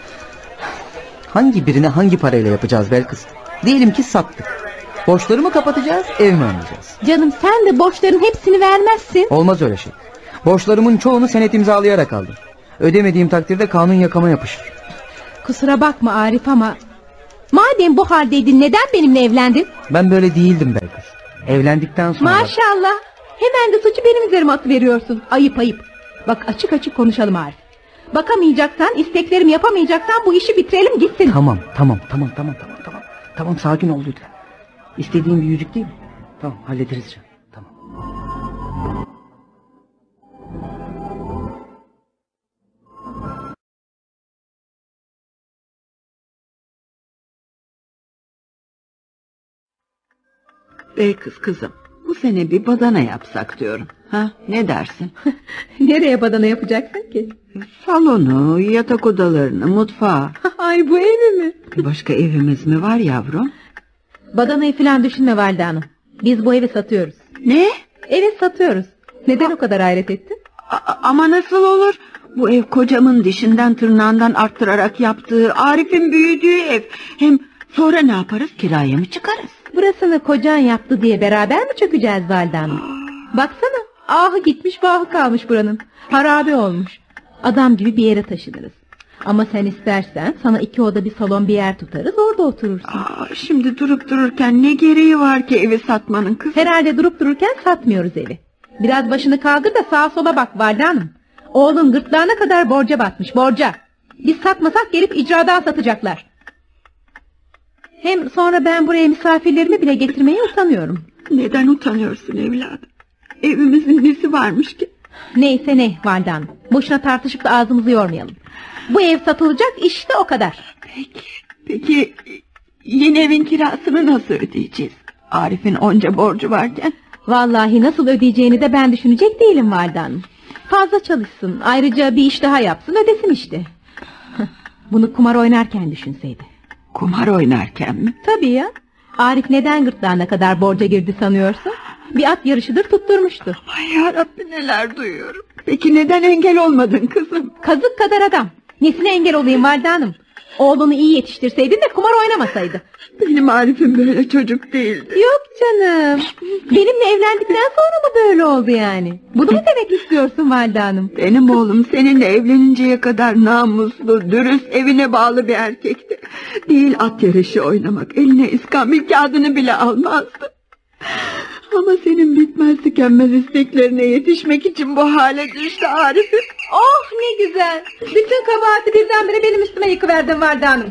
Hangi birine hangi parayla yapacağız Belkıs? Diyelim ki sattık. Borçları mı kapatacağız, ev mi alacağız? Canım sen de borçların hepsini vermezsin. Olmaz öyle şey. Borçlarımın çoğunu senet imzalayarak aldım. Ödemediğim takdirde kanun yakama yapışır. Kusura bakma Arif ama madem bu haldeydin neden benimle evlendin? Ben böyle değildim Belkıs. Evlendikten sonra... Maşallah. Hemen de suçu benim üzerime atıveriyorsun. Ayıp ayıp. Bak açık açık konuşalım Arif. Bakamayacaksan, isteklerimi yapamayacaksan bu işi bitirelim gitsin. Tamam tamam tamam tamam tamam tamam. Tamam sakin ol lütfen. İstediğin bir yüzük değil mi? Tamam hallederiz canım. Tamam. Bey kız kızım, bu sene bir badana yapsak diyorum. Ha, ne dersin? Nereye badana yapacaksın ki? Salonu, yatak odalarını, mutfağı. Ay bu evi mi? Bir başka evimiz mi var yavrum? Badanayı falan düşünme Valide Hanım. Biz bu evi satıyoruz. Ne? Evet satıyoruz. Neden o kadar hayret ettin? A- ama nasıl olur? Bu ev kocamın dişinden tırnağından arttırarak yaptığı, Arif'in büyüdüğü ev. Hem sonra ne yaparız? Kiraya mı çıkarız? Burasını kocan yaptı diye beraber mi çökeceğiz Valide Hanım? Baksana, ahı gitmiş vahı kalmış buranın. Harabe olmuş. Adam gibi bir yere taşınırız. Ama sen istersen sana iki oda bir salon bir yer tutarız, orada oturursun. Aa, şimdi durup dururken ne gereği var ki evi satmanın kızım? Herhalde durup dururken satmıyoruz evi. Biraz başını kaldır da sağa sola bak Valide Hanım. Oğlun gırtlağına kadar borca batmış, borca. Biz satmasak gelip icradan satacaklar. Hem sonra ben buraya misafirlerimi bile getirmeye utanıyorum. Neden utanıyorsun evladım? Evimizin nesi varmış ki? Neyse ne Valide Hanım. Boşuna tartışıp da ağzımızı yormayalım. Bu ev satılacak, işte o kadar. Peki, Peki yeni evin kirasını nasıl ödeyeceğiz? Arif'in onca borcu varken. Vallahi nasıl ödeyeceğini de ben düşünecek değilim Valide Hanım. Fazla çalışsın, ayrıca bir iş daha yapsın, ödesin işte. Bunu kumar oynarken düşünseydi. Kumar oynarken mi? Tabii ya. Arif neden gırtlağına kadar borca girdi sanıyorsun? Bir at yarışıdır tutturmuştu. Ay yarabbi, neler duyuyorum. Peki neden engel olmadın kızım? Kazık kadar adam. Nesine engel olayım Valide Hanım? Oğlunu iyi yetiştirseydin de kumar oynamasaydı. Benim Arif'im böyle çocuk değildi. Yok canım. Benimle evlendikten sonra mı böyle oldu yani? Bunu mu demek istiyorsun Valide Hanım? Benim oğlum seninle evleninceye kadar namuslu, dürüst, evine bağlı bir erkekti. Değil at yarışı oynamak, eline iskambil kağıdını bile almazdı. Ama senin bitmez tükenmez isteklerine yetişmek için bu hale düştü Arif'im. Oh ne güzel. Bütün kabahati birdenbire benim üstüme yıkıverdin Valide Hanım.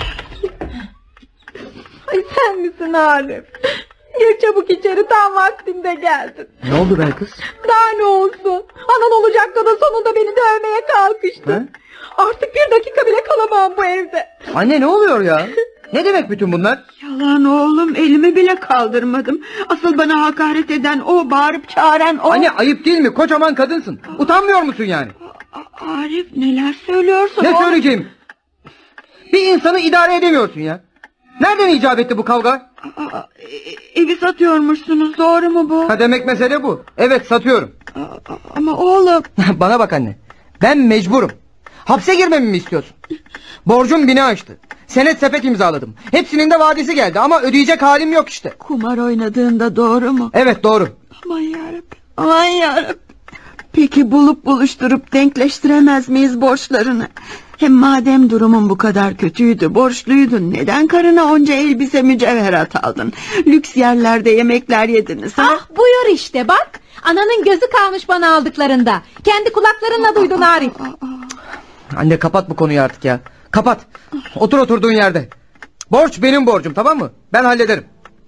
Ay sen misin Arif? Gir çabuk içeri, tam vaktinde geldin. Ne oldu be kız? Daha ne olsun? Anan olacak kadın sonunda beni dövmeye kalkıştı. He? Artık bir dakika bile kalamam bu evde. Anne ne oluyor ya? Ne demek bütün bunlar? Yalan oğlum, elimi bile kaldırmadım. Asıl bana hakaret eden o, bağırıp çağıran o. Anne ayıp değil mi? Kocaman kadınsın. Utanmıyor musun yani? A- Arif neler söylüyorsun? Ne oğlum? söyleyeceğim? Bir insanı idare edemiyorsun ya. Nereden icap etti bu kavga? Aa, e- evi satıyormuşsunuz, doğru mu bu? Ha demek mesele bu. Evet satıyorum. Aa, ama oğlum. Bana bak anne. Ben mecburum. Hapse girmemi mi istiyorsun? Borcum bini aştı. Senet sepet imzaladım. Hepsinin de vadesi geldi ama ödeyecek halim yok işte. Kumar oynadığında doğru mu? Evet doğru. Aman yarabbim, aman yarabbim. Peki bulup buluşturup denkleştiremez miyiz borçlarını? Hem madem durumun bu kadar kötüydü, borçluydun, neden karına onca elbise mücevherat aldın? Lüks yerlerde yemekler yediniz ha? Ah buyur işte bak. Ananın gözü kalmış bana aldıklarında. Kendi kulaklarınla duydun Arif. Anne kapat bu konuyu artık ya. Kapat. Otur oturduğun yerde. Borç benim borcum, tamam mı? Ben hallederim.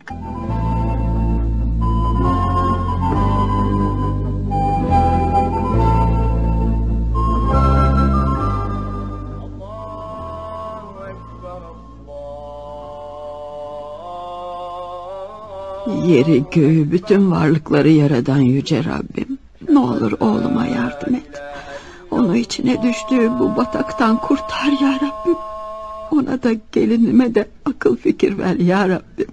Yeri göğü bütün varlıkları yaradan yüce Rabbim, ne olur oğluma yardım et. Onu içine düştüğü bu bataktan kurtar ya Rabbim. Ona da gelinime de akıl fikir ver ya Rabbim.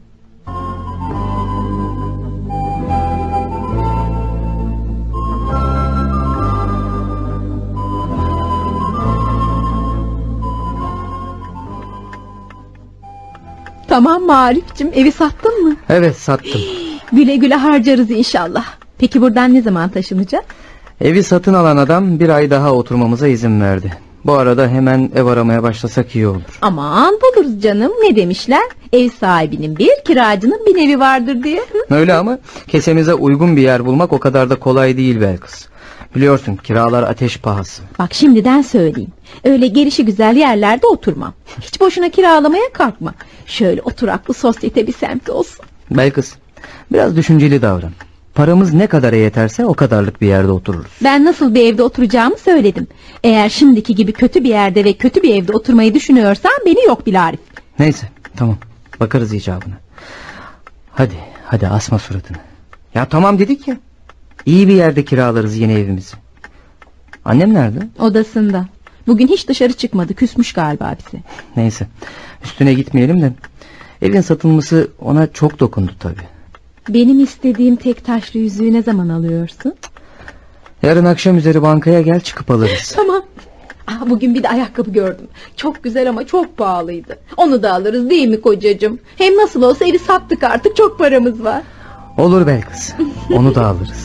Tamam mı Arif'cim, evi sattın mı? Evet sattım. Güle güle harcarız inşallah. Peki buradan ne zaman taşınacağız? Evi satın alan adam bir ay daha oturmamıza izin verdi. Bu arada hemen ev aramaya başlasak iyi olur. Aman buluruz canım, ne demişler? Ev sahibinin bir, kiracının bir evi vardır diye. Hı? Öyle ama kesemize uygun bir yer bulmak o kadar da kolay değil Belkıs. Biliyorsun kiralar ateş pahası. Bak şimdiden söyleyeyim. Öyle gelişi güzel yerlerde oturmam. Hiç boşuna kiralamaya kalkma. Şöyle oturaklı sosyete bir semt olsun. Belkıs biraz düşünceli davran. Paramız ne kadara yeterse o kadarlık bir yerde otururuz. Ben nasıl bir evde oturacağımı söyledim. Eğer şimdiki gibi kötü bir yerde ve kötü bir evde oturmayı düşünüyorsan beni yok bil Arif. Neyse tamam, bakarız icabına. Hadi hadi asma suratını. Ya tamam dedik ya. İyi bir yerde kiralarız yeni evimizi. Annem nerede? Odasında. Bugün hiç dışarı çıkmadı, küsmüş galiba bize. Neyse üstüne gitmeyelim de. Evin satılması ona çok dokundu tabii. Benim istediğim tek taşlı yüzüğü ne zaman alıyorsun? Yarın akşam üzeri bankaya gel, çıkıp alırız. Tamam. Aa, bugün bir de ayakkabı gördüm. Çok güzel ama çok pahalıydı. Onu da alırız değil mi kocacığım? Hem nasıl olsa evi sattık artık, çok paramız var. Olur Belkıs. Onu da alırız.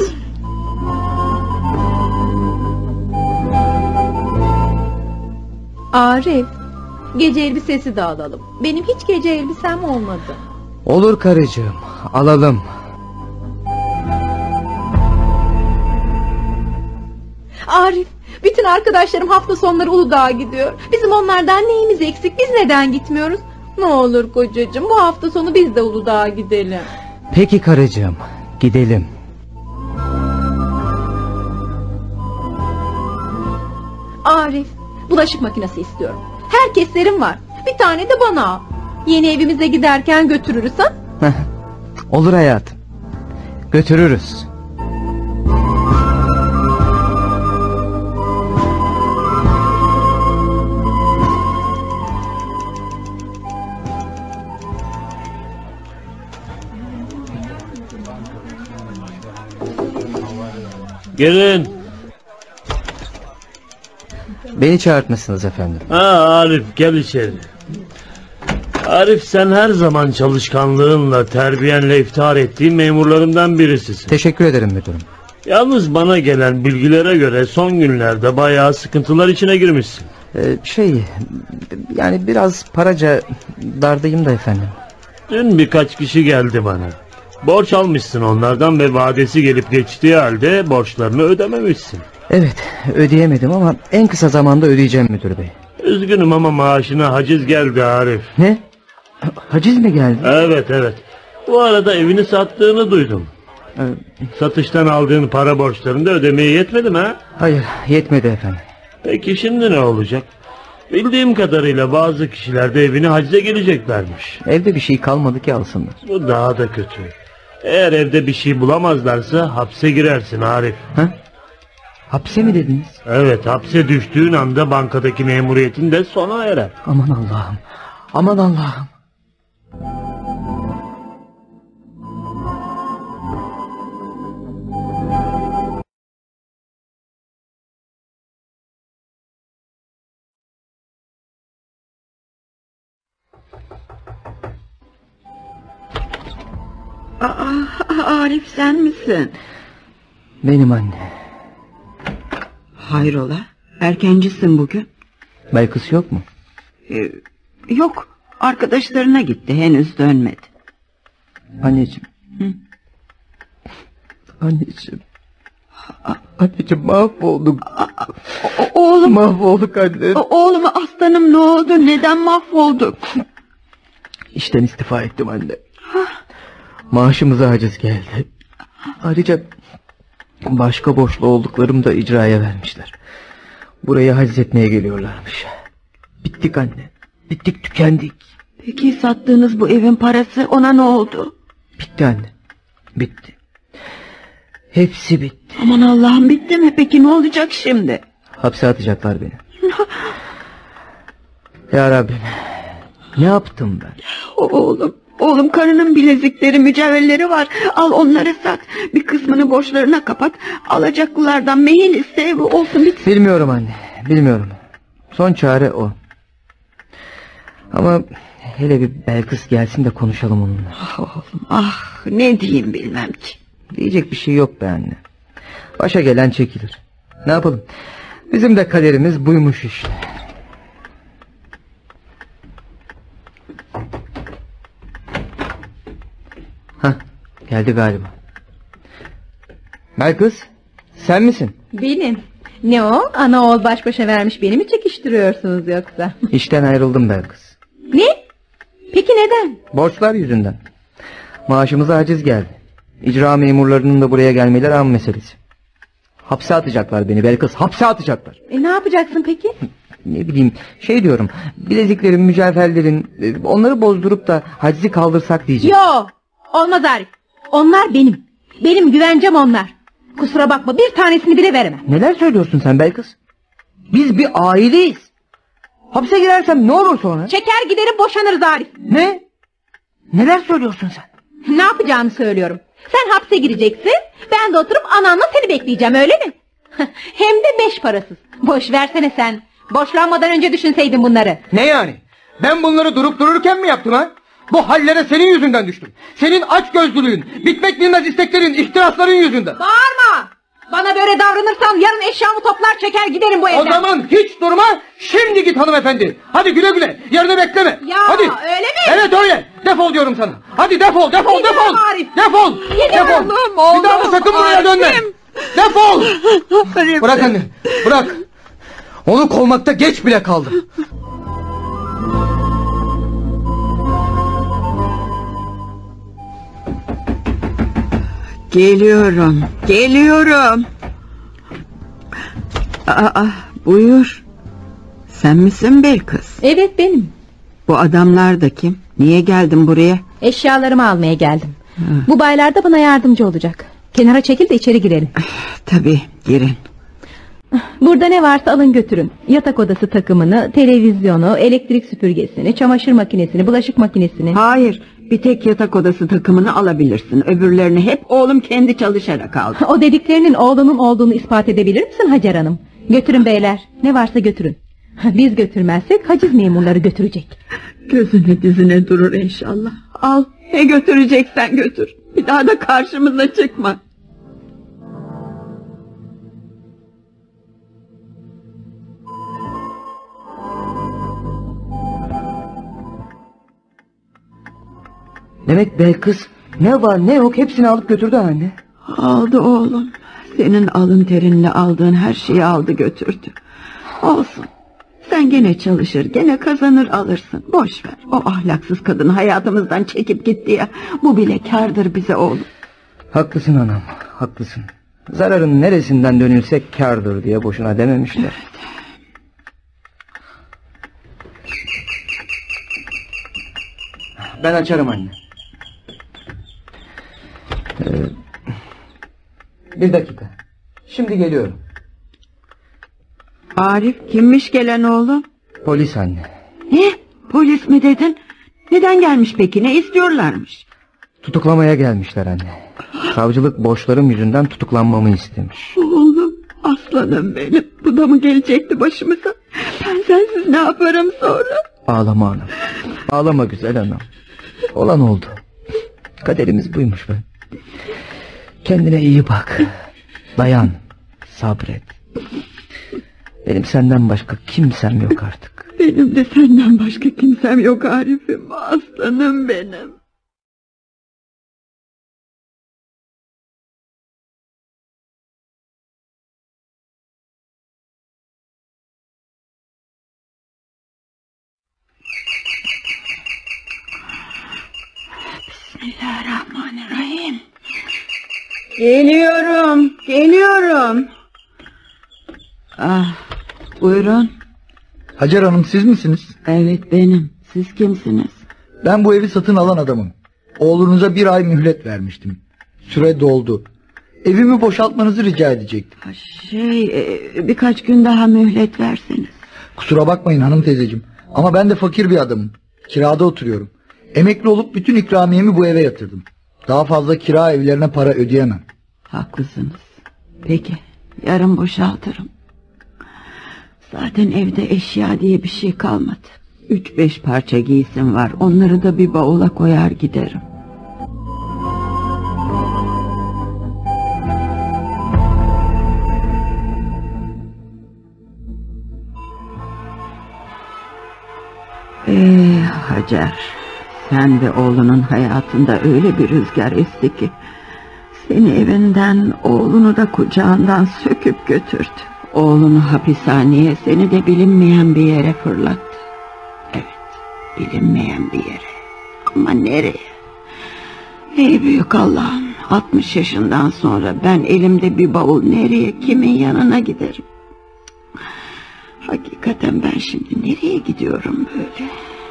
Arif, gece elbisesi de alalım. Benim hiç gece elbisem olmadı. Olur karıcığım, alalım. Arif, bütün arkadaşlarım hafta sonları Uludağ'a gidiyor. Bizim onlardan neyimiz eksik, biz neden gitmiyoruz? Ne olur kocacığım, bu hafta sonu biz de Uludağ'a gidelim. Peki karıcığım, gidelim. Arif, bulaşık makinesi istiyorum. Herkeslerin var. Bir tane de bana al. Yeni evimize giderken götürürüz ha? Olur hayatım. Götürürüz. Gelin. Beni çağırtmışsınız efendim. Ha Arif, gel içeri. Arif, sen her zaman çalışkanlığınla, terbiyenle iftihar ettiğin memurlarımdan birisisin. Teşekkür ederim müdürüm. Yalnız bana gelen bilgilere göre son günlerde bayağı sıkıntılar içine girmişsin. Ee, şey yani biraz paraca dardayım da efendim. Dün birkaç kişi geldi bana. Borç almışsın onlardan ve vadesi gelip geçtiği halde borçlarını ödememişsin. Evet, ödeyemedim ama en kısa zamanda ödeyeceğim müdür bey. Üzgünüm ama maaşına haciz geldi Arif. Ne? Haciz mi geldi? Evet evet. Bu arada evini sattığını duydum. Evet. Satıştan aldığın para borçlarını da ödemeye yetmedi mi ha? Hayır, yetmedi efendim. Peki şimdi ne olacak? Bildiğim kadarıyla bazı kişiler de evine hacize geleceklermiş. Evde bir şey kalmadı ki alsınlar. Bu daha da kötü. Eğer evde bir şey bulamazlarsa hapse girersin Arif. Ha? Hapse mi dediniz? Evet, hapse düştüğün anda bankadaki memuriyetin de sona erer. Aman Allah'ım. Aman Allah'ım. Aa, Arif sen misin? Benim anne. Hayrola? Erkencisin bugün. Belkıs yok mu? Ee, yok. Arkadaşlarına gitti. Henüz dönmedi. Anneciğim. Hı? Anneciğim. Anneciğim mahvoldum. O, oğlum. Mahvolduk anne. O, oğlum aslanım ne oldu? Neden mahvolduk? İşten istifa ettim anne. Maaşımıza haciz geldi. Ayrıca başka borçlu olduklarım da icraya vermişler. Buraya haciz etmeye geliyorlarmış. Bittik anne. Bittik, tükendik. Peki sattığınız bu evin parası ona ne oldu? Bitti anne. Bitti. Hepsi bitti. Aman Allah'ım, bitti mi? Peki ne olacak şimdi? Hapse atacaklar beni. Ya Rabbim. Ne yaptım ben? Oğlum. Oğlum karının bilezikleri, mücevherleri var. Al onları sat. Bir kısmını borçlarına kapat. Alacaklılardan mehil iste, evi olsun bitsin. Bilmiyorum anne. Bilmiyorum. Son çare o. Ama hele bir Belkıs gelsin de konuşalım onunla. Ah oğlum, ah ne diyeyim bilmem ki. Diyecek bir şey yok be anne. Başa gelen çekilir. Ne yapalım? Bizim de kaderimiz buymuş işte. Hah, geldi galiba. Belkıs, sen misin? Benim. Ne o? Ana oğul baş başa vermiş, beni mi çekiştiriyorsunuz yoksa? İşten ayrıldım Belkıs. Ne? Peki neden? Borçlar yüzünden. Maaşımıza haciz geldi. İcra memurlarının da buraya gelmeleri an meselesi. Hapse atacaklar beni Belkıs, hapse atacaklar. E ne yapacaksın peki? Ne bileyim, şey diyorum, bileziklerin, mücevherlerin, onları bozdurup da hacizi kaldırsak diyeceğim. Yo, olmaz Arif. Onlar benim. Benim güvencem onlar. Kusura bakma, bir tanesini bile veremem. Neler söylüyorsun sen Belkıs? Biz bir aileyiz. Hapse girersem ne olur sonra? Çeker giderim, boşanırız Arif. Ne? Neler söylüyorsun sen? Ne yapacağımı söylüyorum. Sen hapse gireceksin, ben de oturup ananla seni bekleyeceğim, öyle mi? Hem de beş parasız. Boş versene sen. Boşlanmadan önce düşünseydin bunları. Ne yani? Ben bunları durup dururken mi yaptım ha? Bu hallere senin yüzünden düştüm. Senin açgözlülüğün, bitmek bilmez isteklerin, ihtirasların yüzünden. Bağırma! Bana böyle davranırsan yarın eşyamı toplar çeker giderim bu evden. O zaman hiç durma, şimdi git hanımefendi. Hadi güle güle, yarını bekleme. Ya hadi. Öyle mi? Evet öyle, defol diyorum sana. Hadi defol, defol, Gidiyorum defol. Arif. Defol, Gidiyorum. defol. Oğlum, Bir daha da sakın buraya Arif'im. dönme. Defol. Arif. Bırak anne, bırak. Onu kovmakta geç bile kaldım. Geliyorum, geliyorum. Aa, buyur. Sen misin Belkıs? Evet benim. Bu adamlar da kim? Niye geldin buraya? Eşyalarımı almaya geldim. Hı. Bu baylar da bana yardımcı olacak. Kenara çekil de içeri girelim. Tabii, girin. Burada ne varsa alın götürün. Yatak odası takımını, televizyonu, elektrik süpürgesini, çamaşır makinesini, bulaşık makinesini. Hayır, bir tek yatak odası takımını alabilirsin. Öbürlerini hep oğlum kendi çalışarak aldı. O dediklerinin oğlunun olduğunu ispat edebilir misin Hacer Hanım? Götürün beyler, ne varsa götürün. Biz götürmezsek haciz memurları götürecek. Gözüne dizine durur inşallah. Al, ne götüreceksen götür. Bir daha da karşımıza çıkma. Demek Belkıs ne var ne yok hepsini alıp götürdü anne. Aldı oğlum. Senin alın terinle aldığın her şeyi aldı götürdü. Olsun. Sen gene çalışır, gene kazanır alırsın. Boş ver. O ahlaksız kadını hayatımızdan çekip gitti ya. Bu bile kârdır bize oğlum. Haklısın anam, haklısın. Zararın neresinden dönülsek kârdır diye boşuna dememişler. Evet. Ben açarım anne. Ee, bir dakika. Şimdi geliyorum. Arif kimmiş gelen oğlum? Polis anne. Ne? Polis mi dedin? Neden gelmiş peki? Ne istiyorlarmış? Tutuklamaya gelmişler anne. Savcılık borçlarım yüzünden tutuklanmamı istemiş. Oğlum, aslanım benim. Bu da mı gelecekti başımıza? Ben sensiz ne yaparım sonra? Ağlama anam. Ağlama güzel anam. Olan oldu. Kaderimiz buymuş be. Kendine iyi bak. Dayan. Sabret. Benim senden başka kimsem yok artık. Benim de senden başka kimsem yok Arif'im. Aslanım benim. Bismillahirrahmanirrahim. Geliyorum, geliyorum. Ah, buyurun. Hacer Hanım siz misiniz? Evet benim. Siz kimsiniz? Ben bu evi satın alan adamım. Oğlunuza bir ay mühlet vermiştim. Süre doldu. Evimi boşaltmanızı rica edecektim. Şey, birkaç gün daha mühlet verseniz. Kusura bakmayın hanım teyzeciğim. Ama ben de fakir bir adamım. Kirada oturuyorum. Emekli olup bütün ikramiyemi bu eve yatırdım. Daha fazla kira evlerine para ödeyemem. Haklısınız. Peki, yarın boşaltırım. Zaten evde eşya diye bir şey kalmadı. Üç beş parça giysim var. Onları da bir bavula koyar giderim. Eee Hacer, sen de oğlunun hayatında öyle bir rüzgar esti ki seni evinden, oğlunu da kucağından söküp götürdü. Oğlunu hapishaneye, seni de bilinmeyen bir yere fırlattı. Evet, bilinmeyen bir yere. Ama nereye? Ey büyük Allah'ım, altmış yaşından sonra ben elimde bir bavul nereye, kimin yanına giderim? Hakikaten ben şimdi nereye gidiyorum böyle?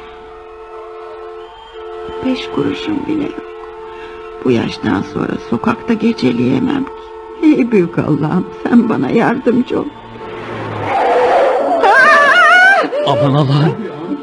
Beş kuruşum bile yok. Bu yaştan sonra sokakta geceleyemem ki. Ey büyük Allah'ım, sen bana yardımcı ol. Aman Allah'ım.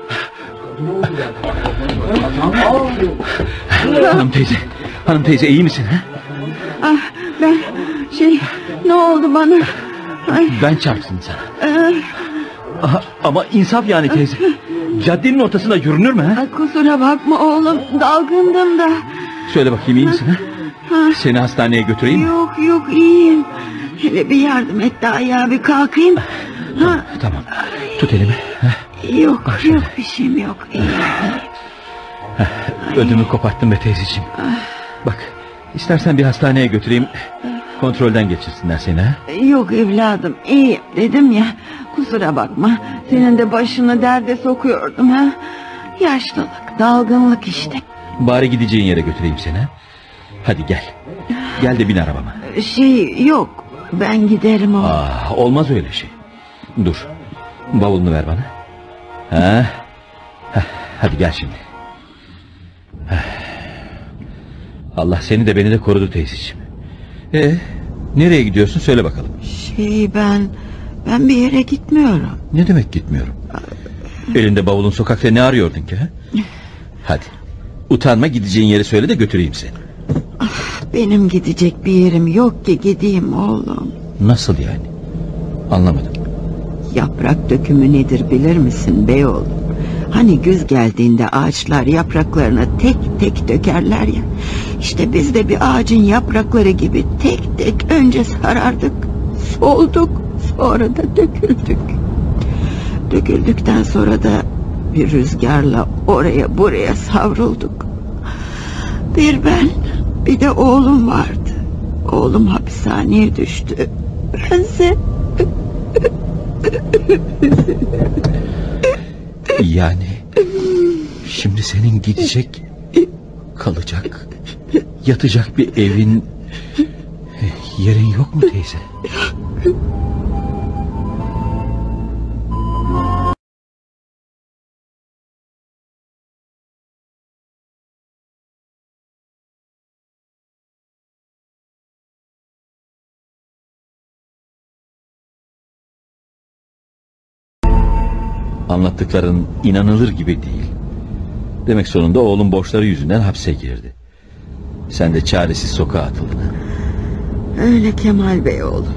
Hanım teyze, hanım teyze iyi misin? Ha? Ah, ben şey, ne oldu bana? Ay. Ben çarptım sana. Ee, Aha, ama insaf yani teyze. Caddenin ortasında yürünür mü? Ha? Ay, kusura bakma oğlum, dalgındım da. Söyle bakayım, iyi misin? Ha? Ha. Seni hastaneye götüreyim mi? Yok yok, iyiyim. Hele bir yardım et de ayağa bir kalkayım. Tamam, ha. Tamam. Tut elimi. Ha. Yok ah, yok, bir şeyim yok. İyiyim. Ha. Ödümü koparttın be teyzeciğim. Ah. Bak, istersen bir hastaneye götüreyim. Kontrolden geçirsinler seni. Ha? Yok evladım, iyiyim dedim ya. Kusura bakma, senin de başını derde sokuyordum ha. Yaşlılık, dalgınlık işte. Bari gideceğin yere götüreyim seni. Ha? Hadi gel. Gel de bin arabama. Şey yok, ben giderim oğlum. Aa, olmaz öyle şey. Dur, bavulunu ver bana. Ha? Heh, Hadi gel şimdi. Allah seni de beni de korudu teyzeciğim. Ee, nereye gidiyorsun söyle bakalım. Şey ben ben bir yere gitmiyorum. Ne demek gitmiyorum? Elinde bavulun sokakta ne arıyordun ki? He? Hadi utanma, gideceğin yeri söyle de götüreyim seni. Benim gidecek bir yerim yok ki gideyim oğlum. Nasıl yani? Anlamadım. Yaprak dökümü nedir bilir misin bey oğlum? Hani güz geldiğinde ağaçlar yapraklarını tek tek dökerler ya. İşte biz de bir ağacın yaprakları gibi tek tek önce sarardık, solduk, sonra da döküldük. Döküldükten sonra da bir rüzgarla oraya buraya savrulduk. Bir ben, bir de oğlum vardı. Oğlum hapishaneye düştü. Bense... Yani şimdi senin gidecek, kalacak, yatacak bir evin, yerin yok mu teyze? Anlattıkların inanılır gibi değil. Demek sonunda oğlum borçları yüzünden hapse girdi. Sen de çaresiz sokağa atıldın. Öyle Kemal Bey oğlum.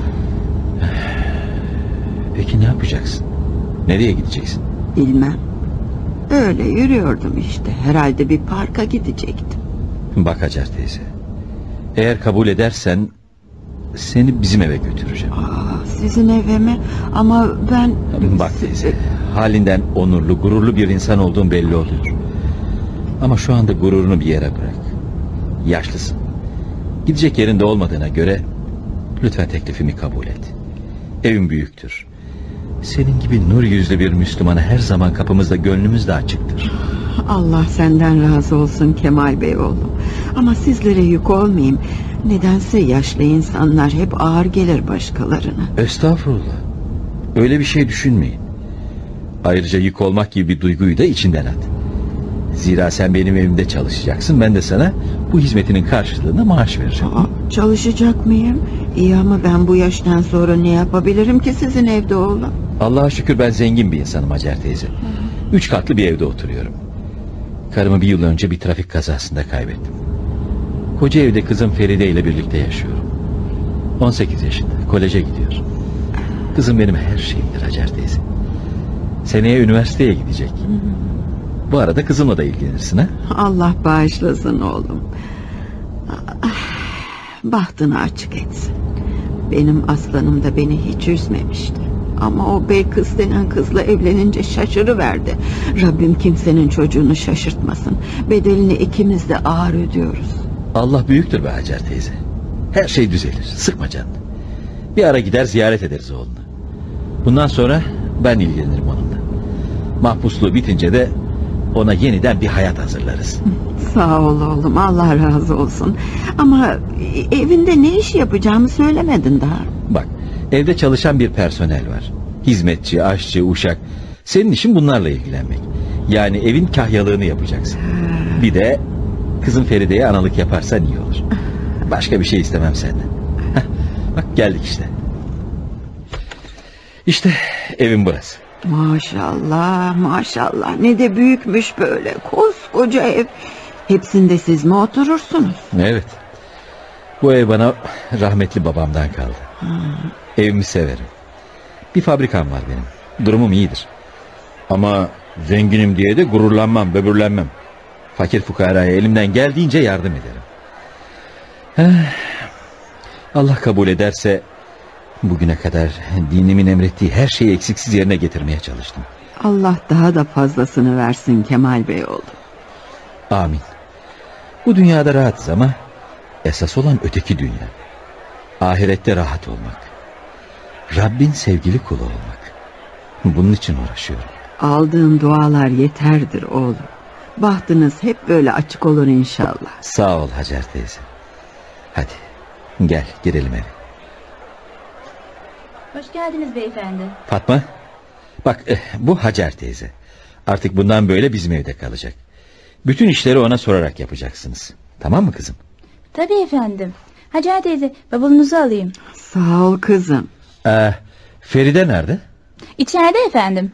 Peki ne yapacaksın? Nereye gideceksin? Bilmem. Öyle yürüyordum işte. Herhalde bir parka gidecektim. Bak Hacer teyze, eğer kabul edersen seni bizim eve götüreceğim. Aa, sizin eve mi? Ama ben... Bak teyze, halinden onurlu, gururlu bir insan olduğun belli oluyor. Ama şu anda gururunu bir yere bırak. Yaşlısın. Gidecek yerinde olmadığına göre lütfen teklifimi kabul et. Evim büyüktür. Senin gibi nur yüzlü bir Müslümana her zaman kapımızda, gönlümüz de açıktır. Allah senden razı olsun Kemal Bey oğlum. Ama sizlere yük olmayayım. Nedense yaşlı insanlar hep ağır gelir başkalarına. Estağfurullah. Öyle bir şey düşünmeyin. Ayrıca yük olmak gibi bir duyguyu da içinden at. Zira sen benim evimde çalışacaksın. Ben de sana bu hizmetinin karşılığında maaş vereceğim. Aa, çalışacak mıyım? İyi ama ben bu yaştan sonra ne yapabilirim ki sizin evde oğlum? Allah'a şükür ben zengin bir insanım Hacer teyze. Üç katlı bir evde oturuyorum. Karımı bir yıl önce bir trafik kazasında kaybettim. Koca evde kızım Feride ile birlikte yaşıyorum. on sekiz yaşında, koleje gidiyor. Kızım benim her şeyimdir Hacer teyze. Seneye üniversiteye gidecek. Bu arada kızımla da ilgilenirsin ha? Allah bağışlasın oğlum. Bahtını açık etsin. Benim aslanım da beni hiç üzmemişti. Ama o bey kız denen kızla evlenince şaşırıverdi. Rabbim kimsenin çocuğunu şaşırtmasın. Bedelini ikimiz de ağır ödüyoruz. Allah büyüktür be Hacer teyze. Her şey düzelir, sıkma canını. Bir ara gider ziyaret ederiz oğlunu. Bundan sonra ben ilgilenirim onunla. Mahpusluğu bitince de ona yeniden bir hayat hazırlarız. Sağ ol oğlum, Allah razı olsun. Ama evinde ne iş yapacağımı söylemedin daha. Bak, evde çalışan bir personel var. Hizmetçi, aşçı, uşak. Senin işin bunlarla ilgilenmek. Yani evin kahyalığını yapacaksın. Bir de kızım Feride'ye analık yaparsan iyi olur. Başka bir şey istemem senden. Heh, bak geldik işte. İşte evim burası. Maşallah maşallah, ne de büyükmüş böyle, koskoca ev. Hepsinde siz mi oturursunuz? Evet. Bu ev bana rahmetli babamdan kaldı. Hmm. Evimi severim. Bir fabrikam var benim. Durumum iyidir. Ama zenginim diye de gururlanmam, böbürlenmem. Fakir fukaraya elimden geldiğince yardım ederim. Heh. Allah kabul ederse bugüne kadar dinimin emrettiği her şeyi eksiksiz yerine getirmeye çalıştım. Allah daha da fazlasını versin Kemal Bey oğlum. Amin. Bu dünyada rahatız ama esas olan öteki dünya. Ahirette rahat olmak. Rabbin sevgili kulu olmak. Bunun için uğraşıyorum. Aldığın dualar yeterdir oğlum. Bahtınız hep böyle açık olur inşallah. Sağ ol Hacer teyze. Hadi gel girelim eve. Hoş geldiniz beyefendi. Fatma, bak eh, bu Hacer teyze. Artık bundan böyle bizim evde kalacak. Bütün işleri ona sorarak yapacaksınız. Tamam mı kızım? Tabii efendim. Hacer teyze, bavulunuzu alayım. Sağ ol kızım. Ee, Feride nerede? İçeride efendim.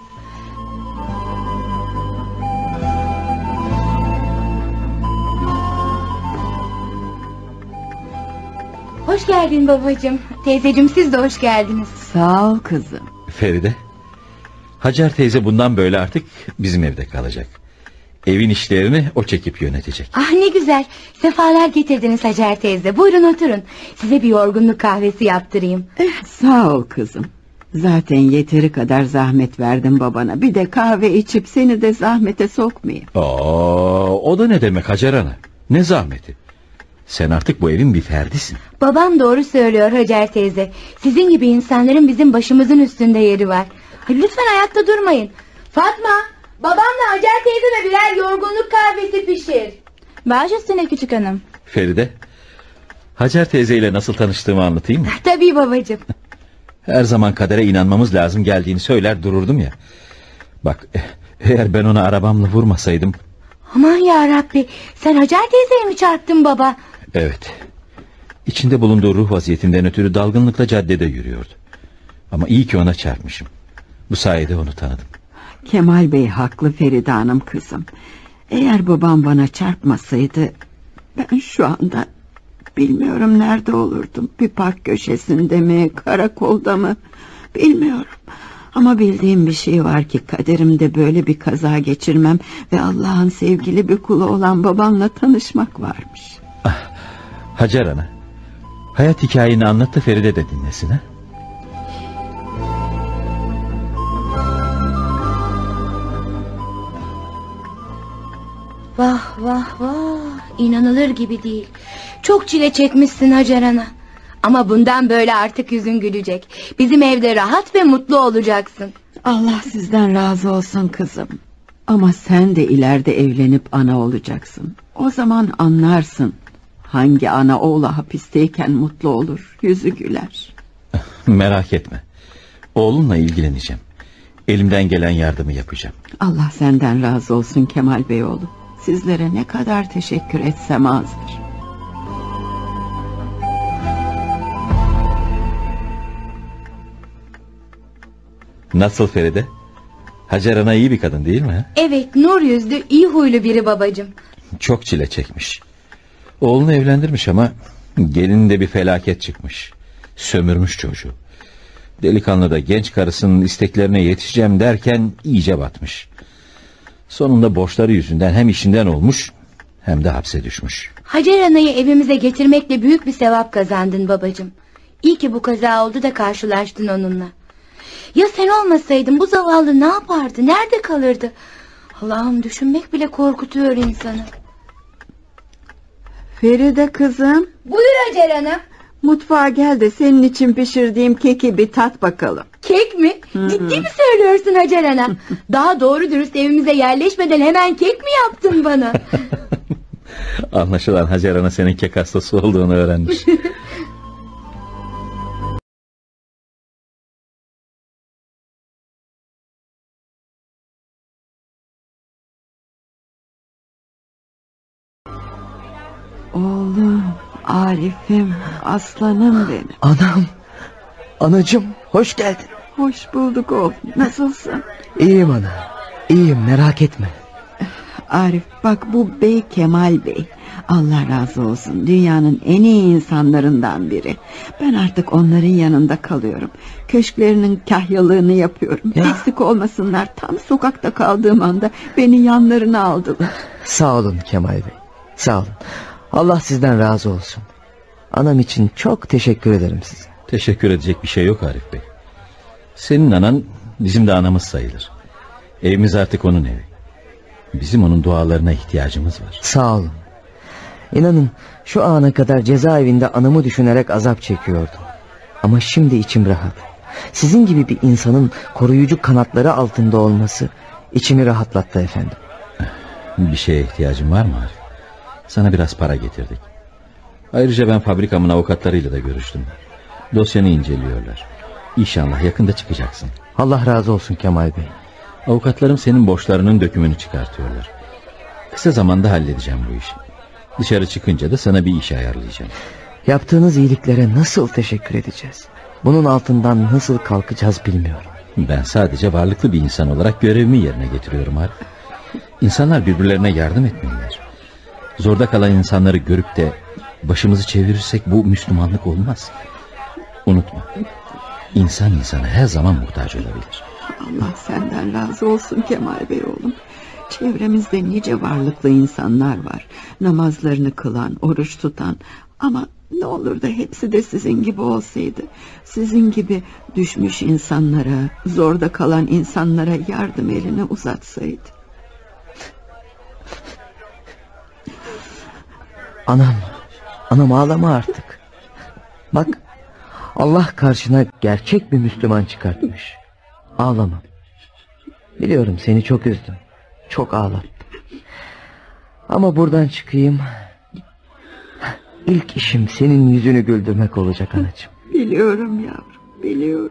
Hoş geldin babacığım. Teyzeciğim, siz de hoş geldiniz. Sağ ol kızım. Feride, Hacer teyze bundan böyle artık bizim evde kalacak. Evin işlerini o çekip yönetecek. Ah ne güzel. Sefalar getirdiniz Hacer teyze. Buyurun oturun. Size bir yorgunluk kahvesi yaptırayım. Eh, sağ ol kızım. Zaten yeteri kadar zahmet verdim babana. Bir de kahve içip seni de zahmete sokmayayım. Aa, o da ne demek Hacer ana? Ne zahmeti? Sen artık bu evin bir ferdisin. Babam doğru söylüyor Hacer teyze. Sizin gibi insanların bizim başımızın üstünde yeri var. Hadi lütfen ayakta durmayın. Fatma, babamla Hacer teyzeme birer yorgunluk kahvesi pişir. Baş üstüne küçük hanım. Feride, Hacer teyzeyle nasıl tanıştığımı anlatayım mı? Tabii babacığım. Her zaman kadere inanmamız lazım geldiğini söyler dururdum ya. Bak, eğer ben onu arabamla vurmasaydım... Aman yarabbi, sen Hacer teyzeyi mi çarptın baba? Evet. İçinde bulunduğu ruh vaziyetinden ötürü dalgınlıkla caddede yürüyordu. Ama iyi ki ona çarpmışım. Bu sayede onu tanıdım. Kemal Bey haklı Feride Hanım kızım. Eğer babam bana çarpmasaydı... ben şu anda bilmiyorum nerede olurdum. Bir park köşesinde mi, karakolda mı bilmiyorum. Ama bildiğim bir şey var ki kaderimde böyle bir kaza geçirmem ve Allah'ın sevgili bir kulu olan babanla tanışmak varmış. Ah, Hacer ana, hayat hikayeni anlat da Feride de dinlesin ha. Vah vah vah, inanılır gibi değil. Çok çile çekmişsin Hacer ana. Ama bundan böyle artık yüzün gülecek. Bizim evde rahat ve mutlu olacaksın. Allah sizden razı olsun kızım. Ama sen de ileride evlenip ana olacaksın. O zaman anlarsın. Hangi ana oğlu hapisteyken mutlu olur, yüzü güler. Merak etme. Oğlunla ilgileneceğim. Elimden gelen yardımı yapacağım. Allah senden razı olsun Kemal Bey oğlum. Sizlere ne kadar teşekkür etsem azdır. Nasıl Feride? Hacer ana iyi bir kadın değil mi? Evet, nur yüzlü, iyi huylu biri babacığım. Çok çile çekmiş. Oğlunu evlendirmiş ama gelinin bir felaket çıkmış. Sömürmüş çocuğu. Delikanlı da genç karısının isteklerine yetişeceğim derken iyice batmış. Sonunda borçları yüzünden hem işinden olmuş hem de hapse düşmüş. Hacer anayı evimize getirmekle büyük bir sevap kazandın babacığım. İyi ki bu kaza oldu da karşılaştın onunla. Ya sen olmasaydın bu zavallı ne yapardı? Nerede kalırdı? Allah'ım, düşünmek bile korkutuyor insanı. Feride kızım. Buyur Hacer Hanım. Mutfağa gel de senin için pişirdiğim keki bir tat bakalım. Kek mi? Hı-hı. Ciddi mi söylüyorsun Hacer Hanım? Daha doğru dürüst evimize yerleşmeden hemen kek mi yaptın bana? Anlaşılan Hacer ana senin kek hastası olduğunu öğrenmiş. Oğlum, Arif'im, aslanım benim. Anam, anacığım, hoş geldin. Hoş bulduk oğlum, nasılsın? İyiyim ana, iyiyim, merak etme. Arif, bak bu Bey Kemal Bey. Allah razı olsun, dünyanın en iyi insanlarından biri. Ben artık onların yanında kalıyorum. Köşklerinin kahyalığını yapıyorum. Ya. Eksik olmasınlar, tam sokakta kaldığım anda beni yanlarına aldılar. Sağ olun Kemal Bey, sağ olun. Allah sizden razı olsun. Anam için çok teşekkür ederim size. Teşekkür edecek bir şey yok Arif Bey. Senin anan bizim de anamız sayılır. Evimiz artık onun evi. Bizim onun dualarına ihtiyacımız var. Sağ olun. İnanın şu ana kadar cezaevinde anamı düşünerek azap çekiyordum. Ama şimdi içim rahat. Sizin gibi bir insanın koruyucu kanatları altında olması içimi rahatlattı efendim. Bir şeye ihtiyacın var mı Arif? Sana biraz para getirdik. Ayrıca ben fabrikamın avukatlarıyla da görüştüm. Dosyanı inceliyorlar. İnşallah yakında çıkacaksın. Allah razı olsun Kemal Bey. Avukatlarım senin borçlarının dökümünü çıkartıyorlar. Kısa zamanda halledeceğim bu işi. Dışarı çıkınca da sana bir iş ayarlayacağım. Yaptığınız iyiliklere nasıl teşekkür edeceğiz? Bunun altından nasıl kalkacağız bilmiyorum. Ben sadece varlıklı bir insan olarak görevimi yerine getiriyorum Arif. İnsanlar birbirlerine yardım etmeliler. Zorda kalan insanları görüp de başımızı çevirirsek bu Müslümanlık olmaz. Unutma, İnsan insana her zaman muhtaç olabilir. Allah senden razı olsun Kemal Bey oğlum. Çevremizde nice varlıklı insanlar var. Namazlarını kılan, oruç tutan. Ama ne olur da hepsi de sizin gibi olsaydı. Sizin gibi düşmüş insanlara, zorda kalan insanlara yardım elini uzatsaydı. Anam, anam ağlama artık. Bak, Allah karşına gerçek bir Müslüman çıkartmış. Ağlama. Biliyorum seni çok üzdüm. Çok ağlattım. Ama buradan çıkayım. İlk işim senin yüzünü güldürmek olacak anacığım. Biliyorum yavrum, biliyorum.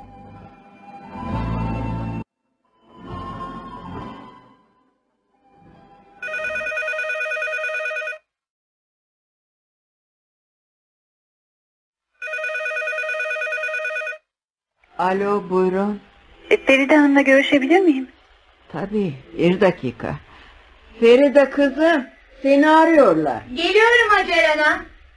Alo, buyurun. E, Feride Hanım'la görüşebilir miyim? Tabii, bir dakika. Feride kızım, seni arıyorlar. Geliyorum Hacer Ana.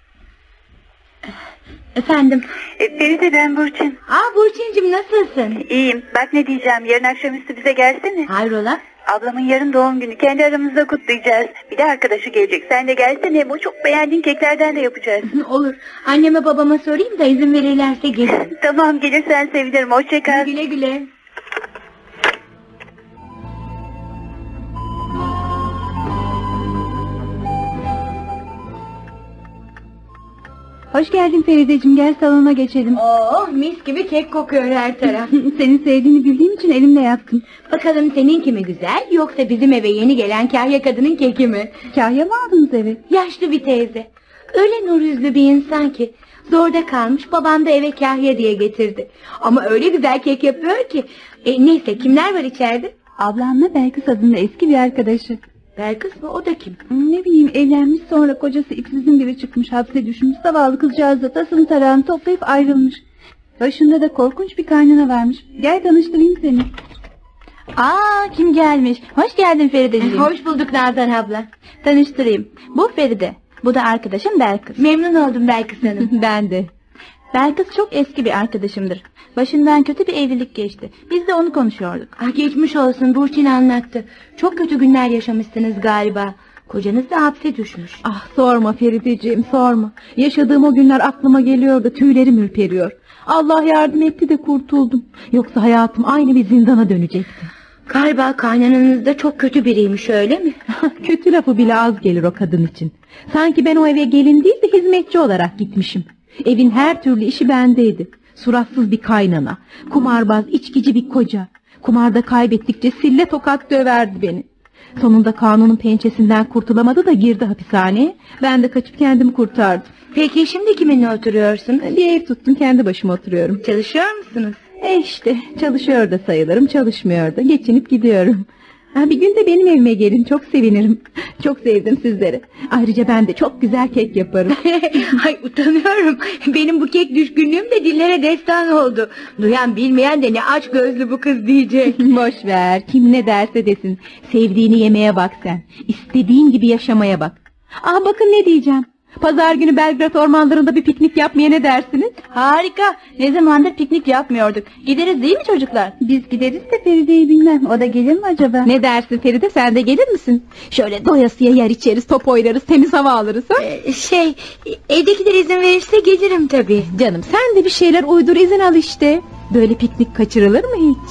Efendim? E, Feride, ben Burçin. Aa Burçincim, nasılsın? İyiyim. Bak ne diyeceğim, yarın akşamüstü bize gelsene. Hayrola? Ablamın yarın doğum günü, kendi aramızda kutlayacağız. Bir de arkadaşı gelecek, sen de gelsene. Hem o çok beğendiğin keklerden de yapacağız. Olur. Anneme babama sorayım da izin verirlerse gelirim. Tamam, gelirsen sevinirim. Hoşça kal. Güle güle. Hoş geldin Ferideciğim, gel salona geçelim. Oh, mis gibi kek kokuyor her taraf. Senin sevdiğini bildiğim için elimle yaptım. Bakalım seninki mi güzel, yoksa bizim eve yeni gelen kahya kadının keki mi? Kahya mı aldınız eve? Yaşlı bir teyze. Öyle nur yüzlü bir insan ki. Zorda kalmış, babam da eve kahya diye getirdi. Ama öyle güzel kek yapıyor ki. E, neyse, kimler var içeride? Ablamla Belkıs adında eski bir arkadaşı. Belkıs mı, o da kim? Ne bileyim, evlenmiş, sonra kocası ipsizin biri çıkmış, hapse düşmüş. Zavallı kızcağız da tasını tarağını toplayıp ayrılmış. Başında da korkunç bir kaynana varmış. Gel tanıştırayım seni. Aa, kim gelmiş? Hoş geldin Ferideciğim. Hoş bulduk Nazan abla. Tanıştırayım. Bu Feride. Bu da arkadaşım Belkıs. Memnun oldum Belkıs Hanım. Ben de. Belkıs çok eski bir arkadaşımdır. Başından kötü bir evlilik geçti. Biz de onu konuşuyorduk. Ah, geçmiş olsun, Burçin anlattı. Çok kötü günler yaşamışsınız galiba. Kocanız da hapse düşmüş. Ah sorma Ferideciğim, sorma. Yaşadığım o günler aklıma geliyor da tüylerim ürperiyor. Allah yardım etti de kurtuldum. Yoksa hayatım aynı bir zindana dönecekti. Galiba kaynananız da çok kötü biriymiş, öyle mi? Kötü lafı bile az gelir o kadın için. Sanki ben o eve gelin değil de hizmetçi olarak gitmişim. Evin her türlü işi bendeydi. Suratsız bir kaynana, kumarbaz, içkici bir koca. Kumarda kaybettikçe sille tokat döverdi beni. Sonunda kanunun pençesinden kurtulamadı da girdi hapishaneye. Ben de kaçıp kendimi kurtardım. Peki şimdi kiminle oturuyorsun? Bir ev tuttum, kendi başıma oturuyorum. Çalışıyor musunuz? E işte, çalışıyor da sayılırım, çalışmıyor da, geçinip gidiyorum. Ha, bir gün de benim evime gelin, çok sevinirim. Çok sevdim sizleri. Ayrıca ben de çok güzel kek yaparım. Ay, utanıyorum. Benim bu kek düşkünlüğüm de dillere destan oldu. Duyan bilmeyen de ne aç gözlü bu kız diyecek. Boş ver, kim ne derse desin. Sevdiğini yemeye bak sen. İstediğin gibi yaşamaya bak. Aa, bakın ne diyeceğim. Pazar günü Belgrad ormanlarında bir piknik yapmaya ne dersiniz? Harika. Ne zamandır piknik yapmıyorduk. Gideriz değil mi çocuklar? Biz gideriz de Feride'yi bilmem. O da gelir mi acaba? Ne dersin Feride, sen de gelir misin? Şöyle doyasıya yer içeriz, top oynarız, temiz hava alırız ha? Ee, şey, evdekiler izin verirse gelirim tabii. Canım sen de bir şeyler uydur, izin al işte. Böyle piknik kaçırılır mı hiç?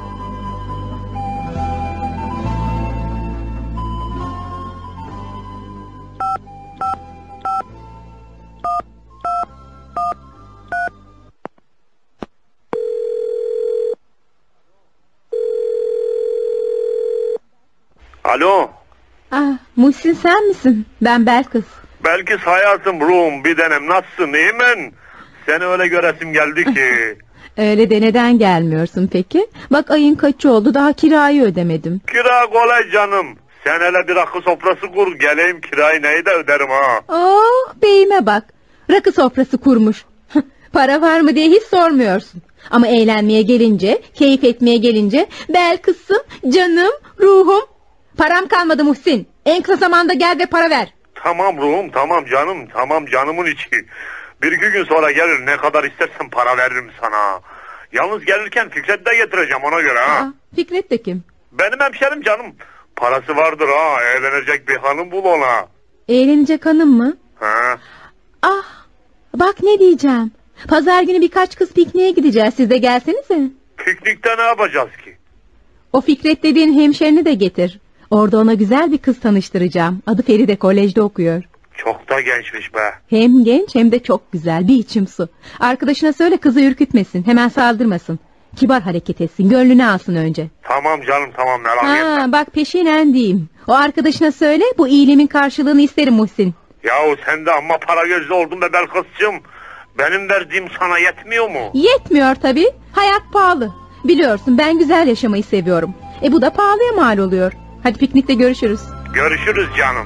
Alo. Ah, Muhsin sen misin? Ben Belkıs. Belkıs hayatım, ruhum bir denem, nasılsın, iyi min? Seni öyle göresim geldi ki. Öyle de neden gelmiyorsun peki? Bak ayın kaçı oldu, daha kirayı ödemedim. Kira kolay canım. Sen hele bir rakı sofrası kur, geleyim kirayı neyi de öderim ha. Oh, beyime bak. Rakı sofrası kurmuş. Para var mı diye hiç sormuyorsun. Ama eğlenmeye gelince, keyif etmeye gelince, bel kızım, canım, ruhum. Param kalmadı Muhsin. En kısa zamanda gel ve para ver. Tamam ruhum, tamam canım, tamam canımın içi. Bir iki gün sonra gelir, ne kadar istersen para veririm sana. Yalnız gelirken Fikret de getireceğim ona göre ha. Aa, Fikret de kim? Benim hemşerim canım. Parası vardır ha, eğlenecek bir hanım bul ona. Eğlenecek hanım mı? Ha. Ah, bak ne diyeceğim. Pazar günü birkaç kız pikniğe gideceğiz, siz de gelsenize. Piknikte ne yapacağız ki? O Fikret dediğin hemşerini de getir. Orada ona güzel bir kız tanıştıracağım. Adı Feride, kolejde okuyor. Çok da gençmiş be. Hem genç hem de çok güzel, bir içim su. Arkadaşına söyle kızı ürkütmesin, hemen saldırmasın. Kibar hareket etsin, gönlünü alsın önce. Tamam canım, tamam merak etme. Ha, bak peşinen diyeyim. O arkadaşına söyle, bu iyiliğimin karşılığını isterim Muhsin. Yahu sen de amma para gözlü oldun be Belkıs'cığım. Benim verdiğim sana yetmiyor mu? Yetmiyor tabii. Hayat pahalı. Biliyorsun ben güzel yaşamayı seviyorum. E bu da pahalıya mal oluyor. Hadi piknikte görüşürüz. Görüşürüz canım.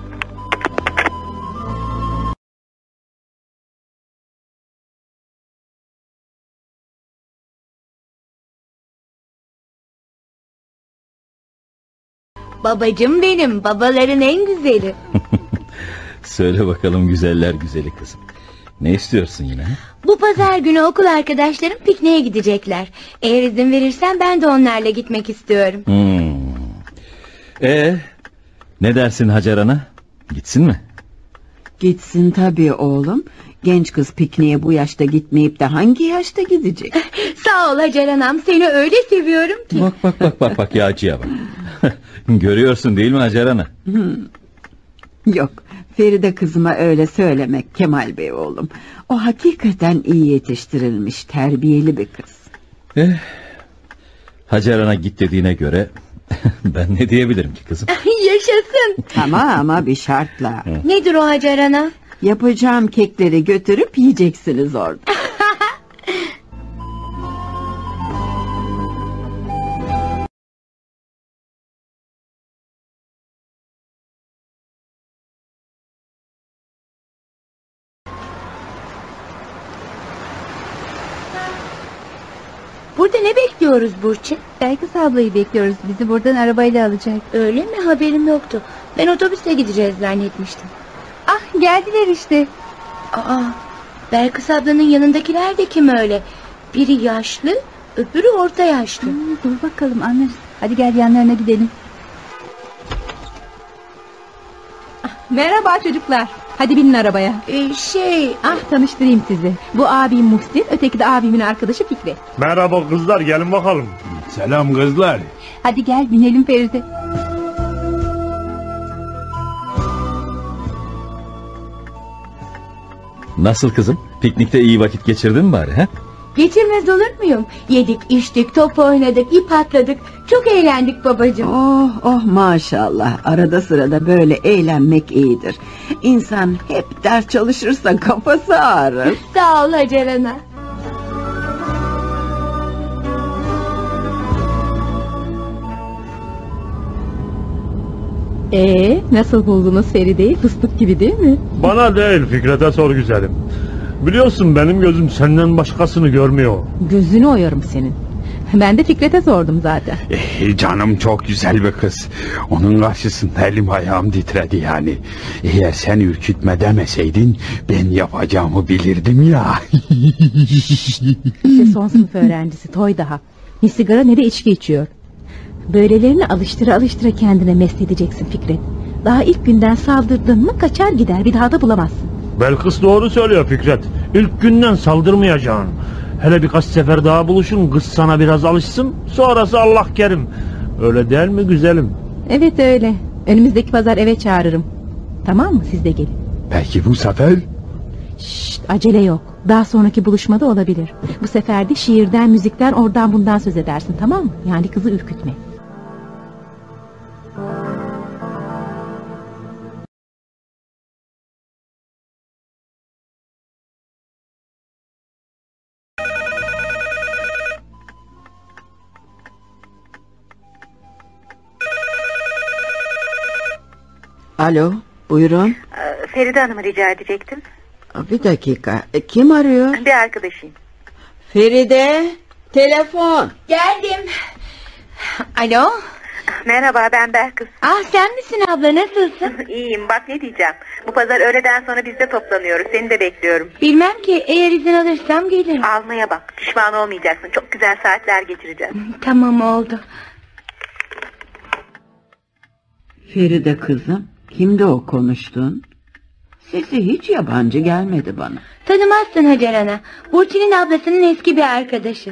Babacım benim, babaların en güzeli. Söyle bakalım güzeller güzeli kızım. Ne istiyorsun yine? Bu pazar günü okul arkadaşlarım pikniğe gidecekler. Eğer izin verirsen ben de onlarla gitmek istiyorum. Hmm. Ee, ne dersin Hacer ana? Gitsin mi? Gitsin tabii oğlum. Genç kız pikniğe bu yaşta gitmeyip de hangi yaşta gidecek? Sağ ol Hacer anam, seni öyle seviyorum ki. Bak bak bak bak bak yağcıya bak. Görüyorsun değil mi Hacer ana? Hmm. Yok, Feride kızıma öyle söylemek Kemal Bey oğlum. O hakikaten iyi yetiştirilmiş, terbiyeli bir kız. Eh, Hacer ana git dediğine göre ben ne diyebilirim ki kızım? Yaşasın. Ama ama bir şartla. Nedir o Hacer ana? Yapacağım kekleri götürüp yiyeceksiniz orada. Burada ne bekliyoruz Burçin? Belkıs ablayı bekliyoruz. Bizi buradan arabayla alacak. Öyle mi? Haberim yoktu. Ben otobüsle gideceğiz zannetmiştim. Ah, geldiler işte. Aa, Belkıs ablanın yanındakiler de kim öyle? Biri yaşlı, öbürü orta yaşlı. Hmm, dur bakalım anlarız. Hadi gel yanlarına gidelim. Ah, merhaba çocuklar. Hadi binin arabaya. Ee, şey... Ah, tanıştırayım sizi. Bu abim Muhsin, öteki de abimin arkadaşı Fikret. Merhaba kızlar, gelin bakalım. Selam kızlar. Hadi gel binelim Feride. Nasıl kızım? Piknikte iyi vakit geçirdin mi bari he? Geçirmez olur muyum? Yedik, içtik, top oynadık, ip atladık. Çok eğlendik babacığım. Oh oh maşallah. Arada sırada böyle eğlenmek iyidir. İnsan hep ders çalışırsa kafası ağrır. Sağ ol Hacer ana. Ee, nasıl buldunuz Feride'yi? Fıstık gibi değil mi? Bana değil, Fikret'e sor güzelim. Biliyorsun benim gözüm senden başkasını görmüyor. Gözünü oyarım senin. Ben de Fikret'e sordum zaten. Eh, canım çok güzel bir kız. Onun karşısında elim ayağım titredi yani. Eğer sen ürkütme demeseydin ben yapacağımı bilirdim ya. İşte son sınıf öğrencisi, toy daha. Ne sigara ne de içki içiyor. Böylelerini alıştıra alıştıra kendine mest edeceksin Fikret. Daha ilk günden saldırdın mı kaçar gider, bir daha da bulamazsın. Belkıs doğru söylüyor Fikret. İlk günden saldırmayacaksın. Hele birkaç sefer daha buluşun, kız sana biraz alışsın, sonrası Allah kerim. Öyle değil mi güzelim? Evet öyle. Önümüzdeki pazar eve çağırırım. Tamam mı, siz de gelin. Belki bu sefer... Şşt, acele yok. Daha sonraki buluşmada olabilir. Bu sefer de şiirden, müzikten, oradan bundan söz edersin, tamam mı? Yani kızı ürkütme. Alo, buyurun. Ee, Feride Hanım'ı rica edecektim. Bir dakika, e, kim arıyor? Bir arkadaşım. Feride, telefon. Geldim. Alo. Merhaba, ben Belkıs. Ah, sen misin abla, nasılsın? İyiyim, bak ne diyeceğim. Bu pazar öğleden sonra biz de toplanıyoruz. Seni de bekliyorum. Bilmem ki, eğer izin alırsam gelirim. Almaya bak, pişman olmayacaksın. Çok güzel saatler geçireceğiz. Tamam, oldu. Feride kızım, kimdi o konuştuğun? Sesi hiç yabancı gelmedi bana. Tanımazsın Hacer Ana. Burçin'in ablasının eski bir arkadaşı.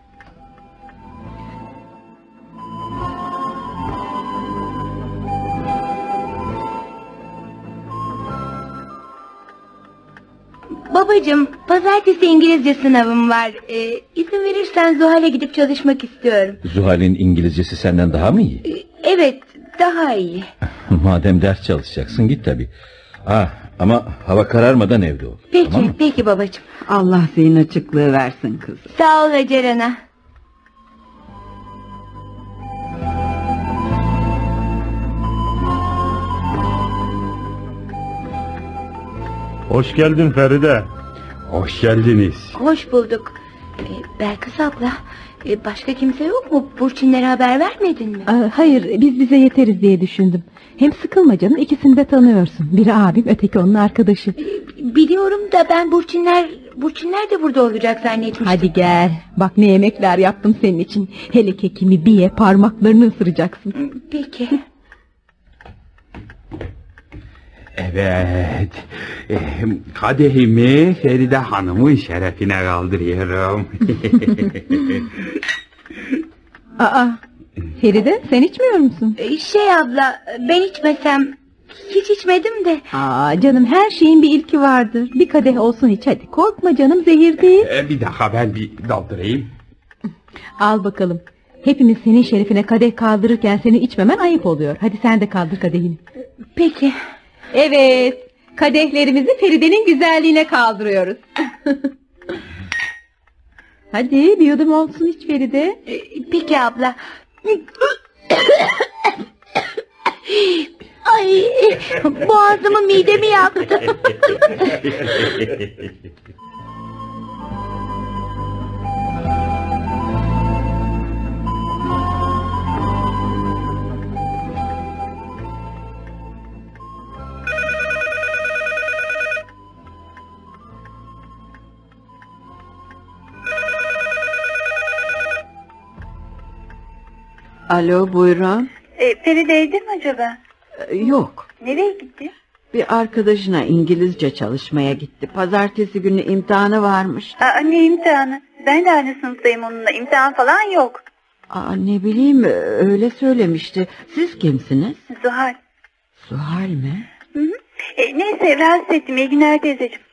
Babacığım, pazartesi İngilizce sınavım var. Ee, izin verirsen Zuhal'e gidip çalışmak istiyorum. Zuhal'in İngilizcesi senden daha mı iyi? Ee, evet, daha iyi. Madem ders çalışacaksın git tabii. Ah, ama hava kararmadan evde ol. Peki, tamam mı? peki babacığım. Allah zihin açıklığı versin kızım. Sağ ol Hacer Ana. Hoş geldin Feride. Hoş geldiniz. Hoş bulduk. Ee, Belkıs abla, e, başka kimse yok mu? Burçinlere haber vermedin mi? Aa, hayır, biz bize yeteriz diye düşündüm. Hem sıkılma canım, ikisini de tanıyorsun. Biri abim, öteki onun arkadaşı. Ee, biliyorum da ben Burçinler, Burçinler de burada olacak zannetmiştim. Hadi gel, bak ne yemekler yaptım senin için. Hele kekimi bir ye, parmaklarını ısıracaksın. Peki. Evet. E, kadehimi Feride Hanım'ın şerefine kaldırıyorum. Aa, Feride sen içmiyor musun? Ee, şey abla, ben içmesem, hiç içmedim de. Aa canım, her şeyin bir ilki vardır. Bir kadeh olsun iç hadi. Korkma canım, zehir değil. E, bir dakika ben bir daldırayım. Al bakalım. Hepimiz senin şerefine kadeh kaldırırken senin içmemen ayıp oluyor. Hadi sen de kaldır kadehini. Peki. Evet, kadehlerimizi Feride'nin güzelliğine kaldırıyoruz. Hadi bir yudum olsun iç Feride. Peki abla. Ay, boğazımı midemi yaktı. Alo, buyurun. E, Feride'ydi mi acaba? Ee, yok. Nereye gitti? Bir arkadaşına İngilizce çalışmaya gitti. Pazartesi günü imtihanı varmış. Aa, ne imtihanı? Ben de aynı sınıftayım onunla. İmtihan falan yok. Aa, ne bileyim, öyle söylemişti. Siz kimsiniz? Zuhal. Zuhal mi? Hı hı. E, neyse, rahatsız ettim. İyi günler teyzeciğim.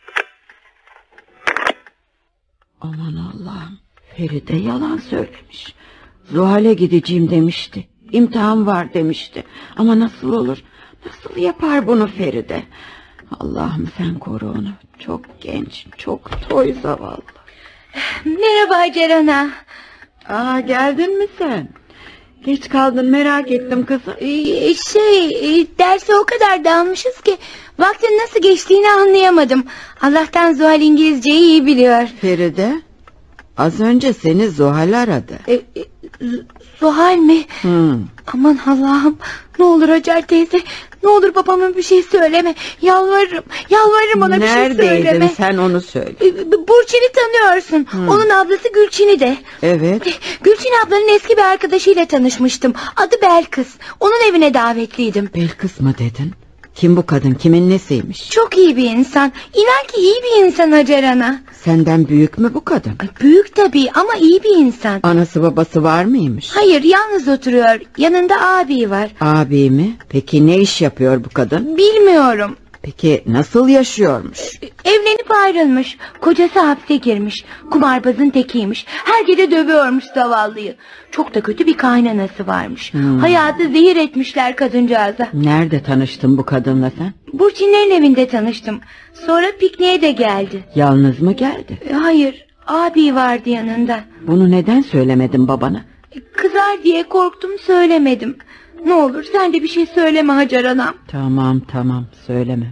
Aman Allah'ım, Feride yalan söylemiş. Zuhal'e gideceğim demişti. İmtihan var demişti. Ama nasıl olur? Nasıl yapar bunu Feride? Allah'ım sen koru onu. Çok genç, çok toy zavallı. Merhaba Hacer Ana. Aa, geldin mi sen? Geç kaldın, merak ettim kızım. Ee, şey, e, derse o kadar dalmışız ki vaktin nasıl geçtiğini anlayamadım. Allah'tan Zuhal İngilizceyi iyi biliyor. Feride, az önce seni Zuhal aradı. E, e, Zuhal mi? Hmm. Aman Allah'ım, ne olur Hacer teyze, ne olur babama bir şey söyleme. Yalvarırım, yalvarırım ona bir şey söyleme. Neredeydin sen, onu söyle. E, Burçin'i tanıyorsun. Hmm. Onun ablası Gülçin'i de. Evet. E, Gülçin ablanın eski bir arkadaşıyla tanışmıştım. Adı Belkıs. Onun evine davetliydim. Belkıs mı dedin? Kim bu kadın, kimin nesiymiş? Çok iyi bir insan. İnan ki iyi bir insan Hacer Ana. Senden büyük mü bu kadın? Ay, büyük tabii ama iyi bir insan. Anası babası var mıymış? Hayır, yalnız oturuyor. Yanında abi var. Abi mi? Peki ne iş yapıyor bu kadın? Bilmiyorum. Peki nasıl yaşıyormuş? Evlenip ayrılmış. Kocası hapse girmiş. Kumarbazın tekiymiş. Her gece dövüyormuş zavallıyı. Çok da kötü bir kaynanası varmış. Hmm. Hayatı zehir etmişler kadıncağıza. Nerede tanıştın bu kadınla sen? Burçinlerin evinde tanıştım. Sonra pikniğe de geldi. Yalnız mı geldi? Hayır, abi vardı yanında. Bunu neden söylemedin babana? Kızar diye korktum, söylemedim. Ne olur sen de bir şey söyleme Hacer anam. Tamam tamam söyleme.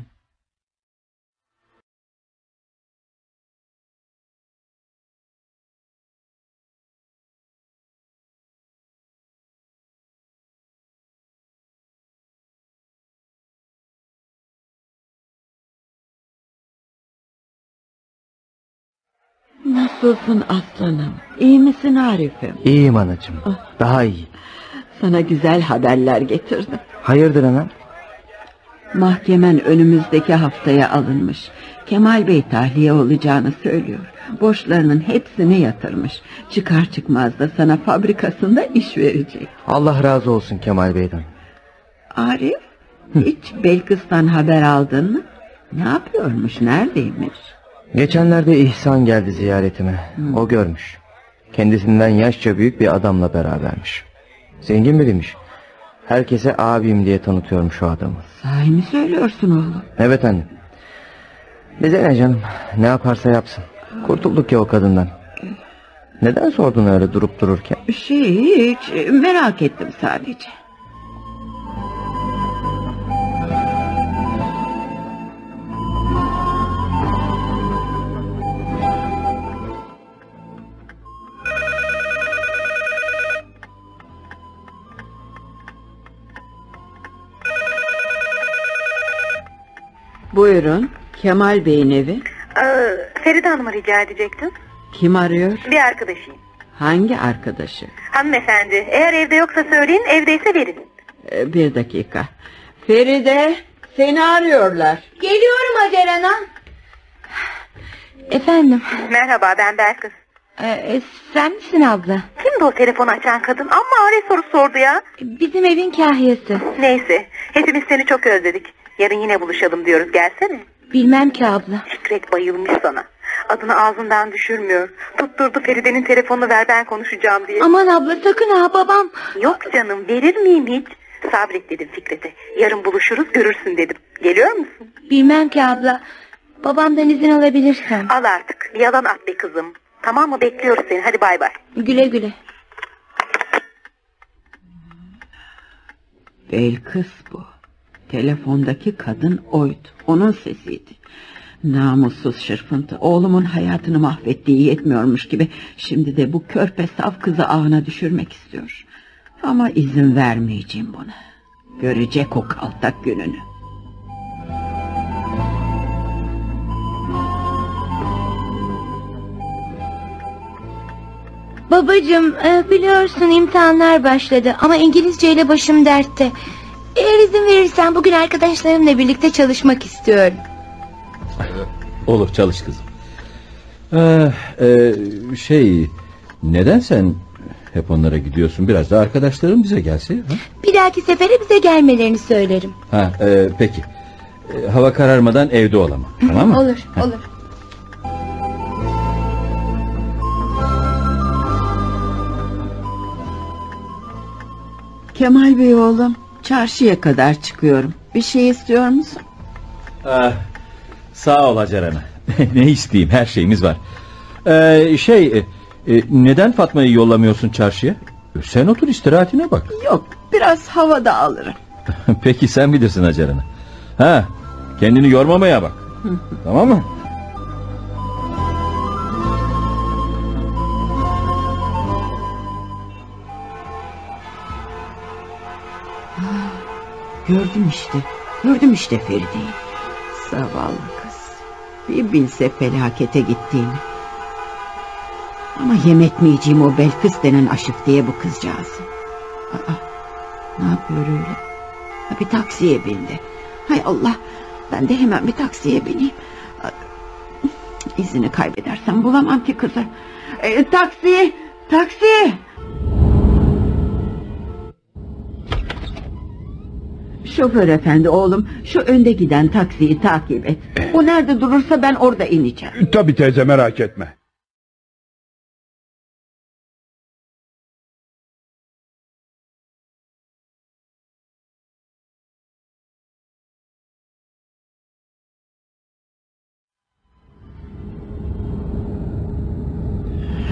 Nasılsın aslanım? İyi misin Arif'im? İyiyim anacığım. Daha iyi. Sana güzel haberler getirdim. Hayırdır anam? Mahkemen önümüzdeki haftaya alınmış. Kemal Bey tahliye olacağını söylüyor. Borçlarının hepsini yatırmış. Çıkar çıkmaz da sana fabrikasında iş verecek. Allah razı olsun Kemal Bey'den. Arif, hiç Belkıs'tan haber aldın mı? Ne yapıyormuş, neredeymiş? Geçenlerde İhsan geldi ziyaretime. Hmm. O görmüş. Kendisinden yaşça büyük bir adamla berabermiş. Zengin biriymiş. Herkese abim diye tanıtıyormuş o adamı. Sahi mi söylüyorsun oğlum? Evet anne. Bize ne canım, ne yaparsa yapsın. Kurtulduk ya o kadından. Neden sordun öyle durup dururken? Şey, hiç merak ettim sadece. Buyurun, Kemal Bey'in evi. Ee, Feride Hanım'ı rica edecektim. Kim arıyor? Bir arkadaşıyım. Hangi arkadaşı? Hanımefendi, eğer evde yoksa söyleyin, evdeyse verin. Ee, bir dakika. Feride, seni arıyorlar. Geliyorum Hacer ana. Efendim. Merhaba, ben Belkıs. Ee, sen misin abla? Kimdi o telefonu açan kadın? Amma araya soru sordu ya. Bizim evin kahyası. Neyse, hepimiz seni çok özledik. Yarın yine buluşalım diyoruz, gelsene. Bilmem ki abla. Fikret bayılmış sana. Adını ağzından düşürmüyor. Tutturdu Feride'nin telefonunu, ver ben konuşacağım diye. Aman abla sakın ha, babam. Yok canım, verir miyim hiç? Sabret dedim Fikret'e. Yarın buluşuruz, görürsün dedim. Geliyor musun? Bilmem ki abla. Babamdan izin alabilirsem. Al artık, yalan at be kızım. Tamam mı, bekliyoruz seni, hadi bay bay. Güle güle. Belkıs bu. Telefondaki kadın oydu. Onun sesiydi. Namussuz şırfıntı. Oğlumun hayatını mahvettiği yetmiyormuş gibi şimdi de bu körpe saf kızı ağına düşürmek istiyor. Ama izin vermeyeceğim buna. Görecek o kaltak gününü. Babacığım, biliyorsun imtihanlar başladı ama İngilizce ile başım dertte. Eğer izin verirsen bugün arkadaşlarımla birlikte çalışmak istiyorum. Olur, çalış kızım. Ee, e, şey, neden sen hep onlara gidiyorsun? Biraz da arkadaşlarım bize gelse. Ha? Bir dahaki sefere bize gelmelerini söylerim. Ha, e, peki. E, hava kararmadan evde olamam. Tamam mı? Olur, ha. olur. Kemal Bey oğlum, çarşıya kadar çıkıyorum. Bir şey istiyor musun? Ah, sağ ol Hacer Ana. Ne isteyeyim, her şeyimiz var. Ee, şey, e, neden Fatma'yı yollamıyorsun çarşıya? Sen otur, istirahatine bak. Yok, biraz havada alırım. Peki, sen bilirsin Hacer Ana. Ha, kendini yormamaya bak. Tamam mı? Gördüm işte, gördüm işte Feride'yi. Zavallı kız. Bir bilse felakete gittiğini. Ama yem etmeyeceğim o Belkıs denen aşık diye bu kızcağızı. Aa, ne yapıyor öyle? Ha, bir taksiye bindi. Hay Allah, ben de hemen bir taksiye bineyim. İzini kaybedersem bulamam ki kızı. E, taksi, taksi. Şoför efendi oğlum, şu önde giden taksiyi takip et. O nerede durursa ben orada ineceğim. Tabii teyze, merak etme.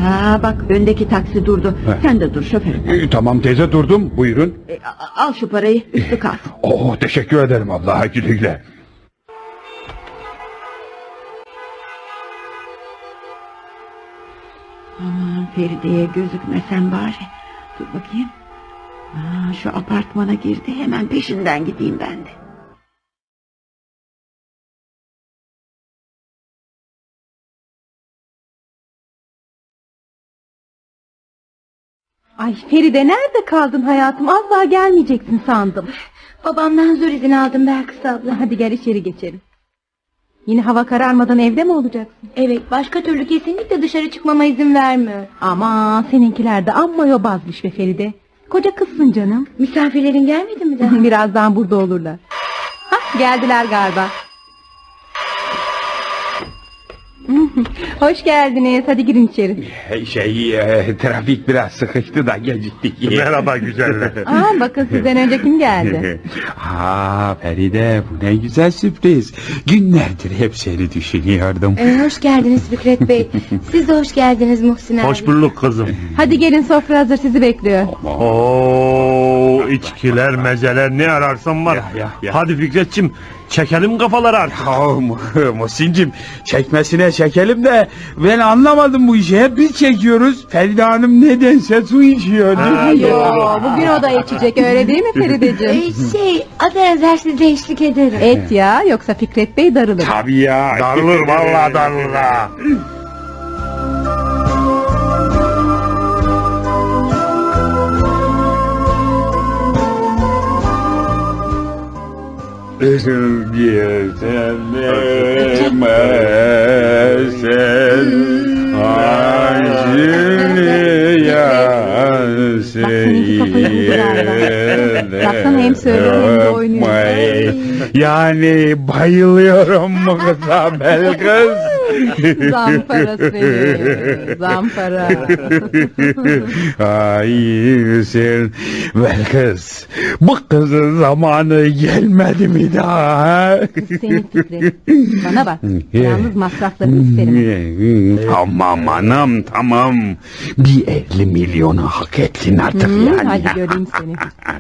Ha bak öndeki taksi durdu. Heh. Sen de dur şoförüm. E, tamam teyze durdum, buyurun. E, al şu parayı, üstü kalsın. Oh, teşekkür ederim abla, güle güle. Aman Feride'ye gözükmesen bari. Dur bakayım. Aa, şu apartmana girdi, hemen peşinden gideyim ben de. Ay Feride, nerede kaldın hayatım? Az daha gelmeyeceksin sandım. Babamdan zor izin aldım Belkıs abla. Hadi gel içeri geçelim. Yine hava kararmadan evde mi olacaksın? Evet, başka türlü kesinlikle dışarı çıkmama izin vermiyor. Ama seninkiler de amma yobazmış be Feride. Koca kızsın canım. Misafirlerin gelmedi mi daha? Birazdan burada olurlar. Hah, geldiler galiba. Hoş geldiniz. Hadi girin içeri. Şey, e, trafik biraz sıkıştı da geciktik. Merhaba güzeller. Aa, bakın sizden önce kim geldi? Aa Feride, bu ne güzel sürpriz. Günlerdir hep seni düşünüyordum. Ee, hoş geldiniz Fikret Bey. Siz de hoş geldiniz Muhsin abi. Hoş bulduk kızım. Hadi gelin, sofra hazır, sizi bekliyor. Oo, içkiler, mezeler, ne ararsan var. Ya, ya, ya. Hadi Fikretçim, çekelim kafaları artık. Ya Muhsin'cim, çekmesine çekelim de ben anlamadım bu işi. Hep biz çekiyoruz. Feride Hanım nedense su içiyor. Ha, Yo, bugün o da içecek, öyle değil mi Ferideciğim? Ee, şey, atarız size eşlik ederim. Et ya, yoksa Fikret Bey darılır. Tabii ya. Darılır vallahi darılır ha. Bilsemezsen Baksana, hem söylüyor hem de oynuyor. Yani bayılıyorum bu kıza Belkıs. Zampara seni, zampara. Ay sen Belkıs, bu kızın zamanı gelmedi mi daha? Senin Fikret. Bana bak, yalnız masraflarını isterim. Tamam hanım, tamam. Bir elli milyonu hak ettin artık Hmm, yani. hadi göreyim seni.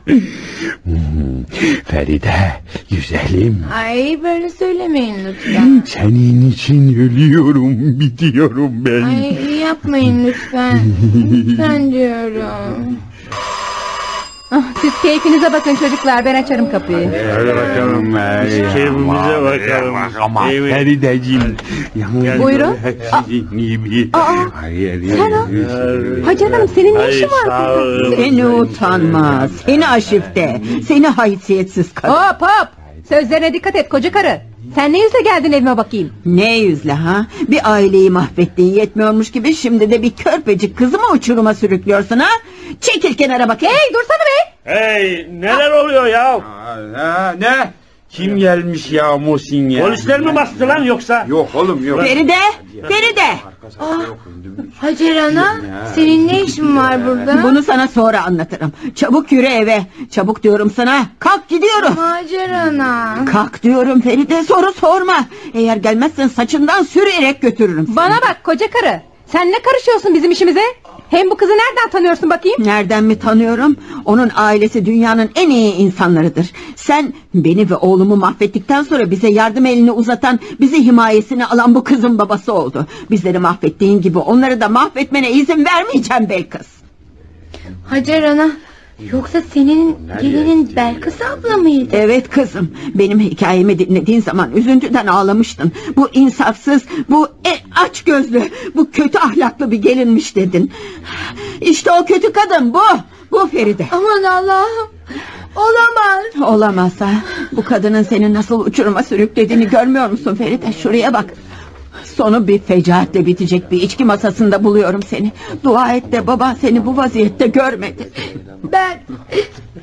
Feride, güzelim. Ay, böyle söylemeyin lütfen. Senin için ölüyorum, bitiyorum ben. Ay, yapmayın lütfen. Lütfen diyorum. Ah, siz keyfinize bakın çocuklar, ben açarım kapıyı. Hadi bakalım. Biz keyfimize bakalım. Ama Evet. Ferideciğim. Buyurun. Gibi. Aa, Hayır. sen o. Hacer Hanım, senin ne işin var burada? Seni utanmaz, seni aşifte, seni haysiyetsiz kadın. Hop hop! Sözlerine dikkat et koca karı. Sen ne yüzle geldin evime bakayım? Ne yüzle ha? Bir aileyi mahvettiğin yetmiyormuş gibi şimdi de bir körpecik kızı mı uçuruma sürüklüyorsun ha? Çekil kenara bakayım. Hey, dursana be! Hey, neler oluyor ya? Ha, ne? Kim gelmiş ya Muhsin ya? Polisler mi bastı lan yoksa? Yok oğlum yok. Feride, Feride. Hacer ana, senin ne işin var burada? Bunu sana sonra anlatırım. Çabuk yürü eve. Çabuk diyorum sana. Kalk gidiyorum. Hacer ana. Kalk diyorum Feride, soru sorma. Eğer gelmezsen saçından sürüyerek götürürüm seni. Bana bak koca karı. Sen ne karışıyorsun bizim işimize? Hem bu kızı nereden tanıyorsun bakayım? Nereden mi tanıyorum? Onun ailesi dünyanın en iyi insanlarıdır. Sen beni ve oğlumu mahvettikten sonra bize yardım elini uzatan, bizi himayesine alan bu kızın babası oldu. Bizleri mahvettiğin gibi onları da mahvetmene izin vermeyeceğim Belkıs. Hacer ana, yoksa senin gelinin Belkıs abla mıydı? Evet kızım, benim hikayemi dinlediğin zaman üzüntüden ağlamıştın. Bu insafsız, bu aç gözlü, bu kötü ahlaklı bir gelinmiş dedin. İşte o kötü kadın bu, bu Feride. Aman Allah'ım, olamaz. Olamaz ha. Bu kadının seni nasıl uçuruma sürüklediğini görmüyor musun Feride? Şuraya bak. Sonu bir fecaatle bitecek bir içki masasında buluyorum seni. Dua et de baban seni bu vaziyette görmedi. Ben,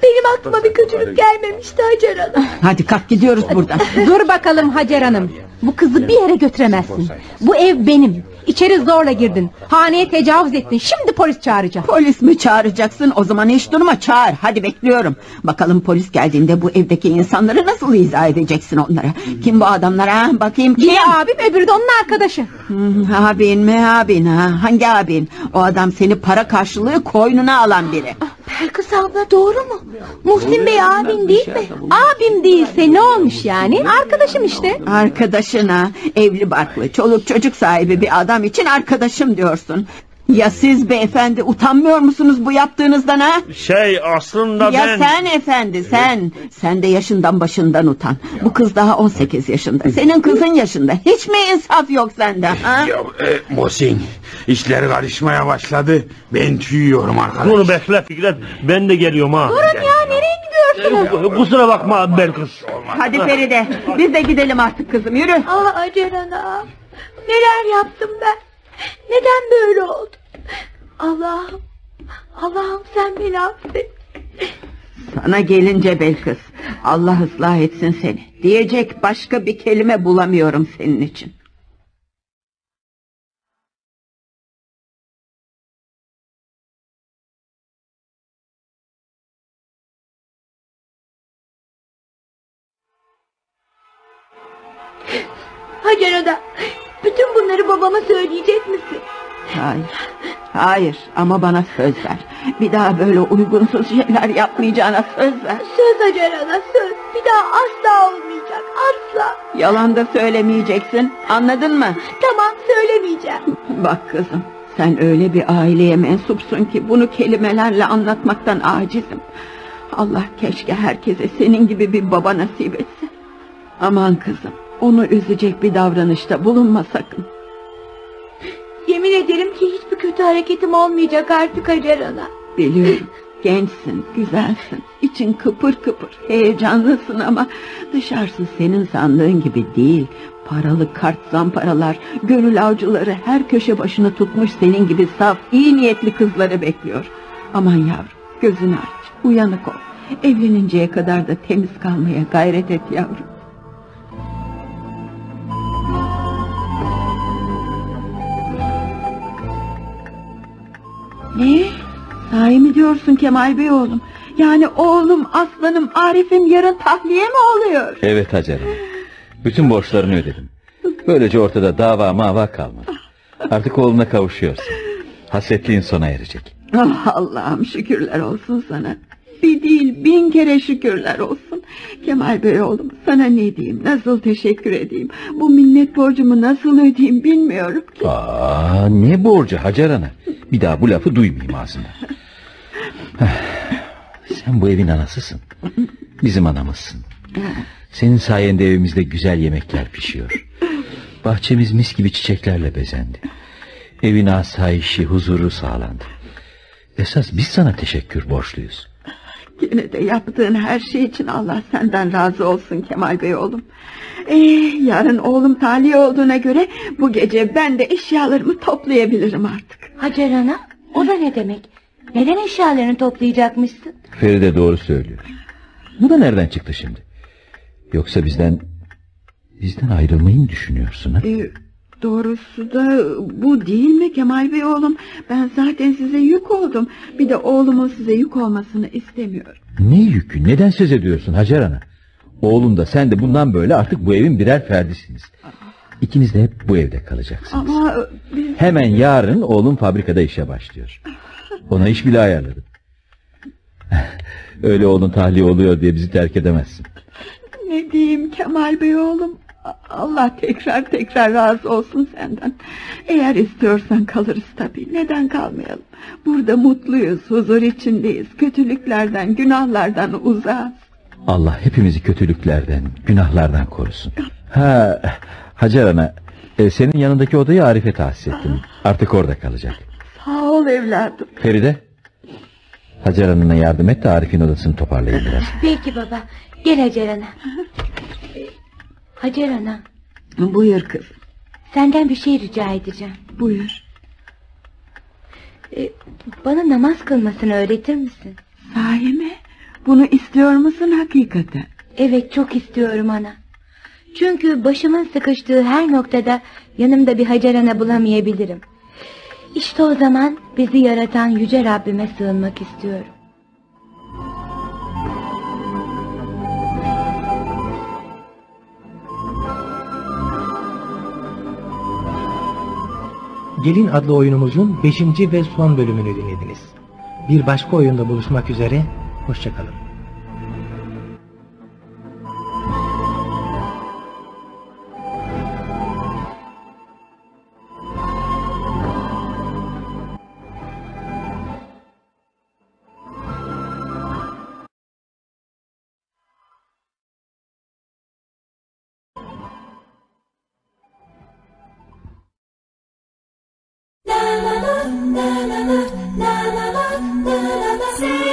Benim aklıma bir kötülük gelmemişti Hacer Hanım. Hadi kalk gidiyoruz buradan. Dur bakalım Hacer Hanım. Bu kızı bir yere götüremezsin. Bu ev benim. İçeri zorla girdin. Haneye tecavüz ettin. Şimdi polis çağıracağım. Polis mi çağıracaksın? O zaman hiç durma, çağır. Hadi bekliyorum. Bakalım polis geldiğinde bu evdeki insanları nasıl izah edeceksin onlara? Kim bu adamlar ha? Bakayım kim? Biri abim, öbürü de onun arkadaşı. Hmm, abin mi abin ha? Hangi abin? O adam seni para karşılığı koynuna alan biri. Belkıs abla doğru mu? Muhsin Bey abin değil mi? Abim değilse ne olmuş yani? Arkadaşım işte. Arkadaşına, evli barklı, çoluk çocuk sahibi bir adam için arkadaşım diyorsun. Ya siz beyefendi utanmıyor musunuz bu yaptığınızdan ha? Şey aslında ya ben... Ya sen efendi sen. Sen de yaşından başından utan. Bu kız daha on sekiz yaşında. Senin kızın yaşında. Hiç mi insaf yok sende ha? Ya e, Muhsin, işler karışmaya başladı. Ben tüyüyorum arkadaş. Dur bekle Fikret, ben de geliyorum ha. Durun ya, nereye gidiyorsunuz? Ee, kusura bakma Belkıs. Hadi Feride, biz de gidelim artık kızım, yürü. Aa Hacer Hanım, neler yaptım ben? Neden böyle oldu? Allah'ım, Allah'ım sen beni affet. Sana gelince Belkıs, Allah ıslah etsin seni. Diyecek başka bir kelime bulamıyorum senin için. Hacer Hanım, bütün bunları babama söyleyecek misin? Hayır, hayır ama bana söz ver. Bir daha böyle uygunsuz şeyler yapmayacağına söz ver. Söz Hacer Hanım, söz. Bir daha asla olmayacak, asla. Yalan da söylemeyeceksin, anladın mı? Tamam, söylemeyeceğim. Bak kızım, sen öyle bir aileye mensupsun ki bunu kelimelerle anlatmaktan acizim. Allah keşke herkese senin gibi bir baba nasip etse. Aman kızım, onu üzecek bir davranışta bulunma sakın. Yemin ederim ki hiçbir kötü hareketim olmayacak artık Hacer Ana. Biliyorum, gençsin, güzelsin, için kıpır kıpır, heyecanlısın ama dışarısı senin sandığın gibi değil. Paralı kart zamparalar, gönül avcıları her köşe başını tutmuş senin gibi saf, iyi niyetli kızları bekliyor. Aman yavrum, gözünü aç, uyanık ol. Evleninceye kadar da temiz kalmaya gayret et yavrum. Ne? Sahi mi diyorsun Kemal Bey oğlum? Yani oğlum, aslanım, Arif'im yarın tahliye mi oluyor? Evet Hacer Hanım. Bütün borçlarını ödedim. Böylece ortada dava mava kalmadı. Artık oğluna kavuşuyorsun. Hasretliğin sona erecek. Ah Allah'ım, şükürler olsun sana. Bir değil bin kere şükürler olsun. Kemal Bey oğlum, sana ne diyeyim, nasıl teşekkür edeyim? Bu minnet borcumu nasıl ödeyeyim bilmiyorum ki. Aa, ne borcu Hacer Ana? Bir daha bu lafı duymayayım ağzımdan. Sen bu evin anasısın. Bizim anamızsın. Senin sayende evimizde güzel yemekler pişiyor. Bahçemiz mis gibi çiçeklerle bezendi. Evin asayişi, huzuru sağlandı. Esas biz sana teşekkür borçluyuz. Yine de yaptığın her şey için Allah senden razı olsun Kemal Bey oğlum. Ee, yarın oğlum tahliye olduğuna göre bu gece ben de eşyalarımı toplayabilirim artık. Hacer Ana, o da ne demek? Neden eşyalarını toplayacakmışsın? Feride doğru söylüyor. Bu da nereden çıktı şimdi? Yoksa bizden bizden ayrılmayı mı düşünüyorsun ha? Ee, doğrusu da bu değil mi Kemal Bey oğlum? Ben zaten size yük oldum. Bir de oğlumun size yük olmasını istemiyorum. Ne yükü? Neden söz ediyorsun Hacer Ana? Oğlum da sen de bundan böyle artık bu evin birer ferdisiniz. İkiniz de hep bu evde kalacaksınız. Ama biz... Hemen yarın oğlum fabrikada işe başlıyor. Ona iş bile ayarladım. Öyle oğlun tahliye oluyor diye bizi terk edemezsin. Ne diyeyim Kemal Bey oğlum? Allah tekrar tekrar razı olsun senden. Eğer istiyorsan kalırız tabii. Neden kalmayalım? Burada mutluyuz, huzur içindeyiz. Kötülüklerden, günahlardan uzağız. Allah hepimizi kötülüklerden, günahlardan korusun. Ha, Hacer Ana, e, senin yanındaki odayı Arif'e tahsis ettim. Artık orada kalacak. Sağ ol evladım. Feride, Hacer Hanım'a yardım et de Arif'in odasını toparlayın biraz. Peki baba, gel Hacer Ana. Hacer Ana. Buyur kızım. Senden bir şey rica edeceğim. Buyur. Ee, bana namaz kılmasını öğretir misin? Sahi mi? Bunu istiyor musun hakikaten? Evet, çok istiyorum ana. Çünkü başımın sıkıştığı her noktada yanımda bir Hacer ana bulamayabilirim. İşte o zaman bizi yaratan yüce Rabbime sığınmak istiyorum. Gelin adlı oyunumuzun beşinci ve son bölümünü dinlediniz. Bir başka oyunda buluşmak üzere, hoşçakalın. Say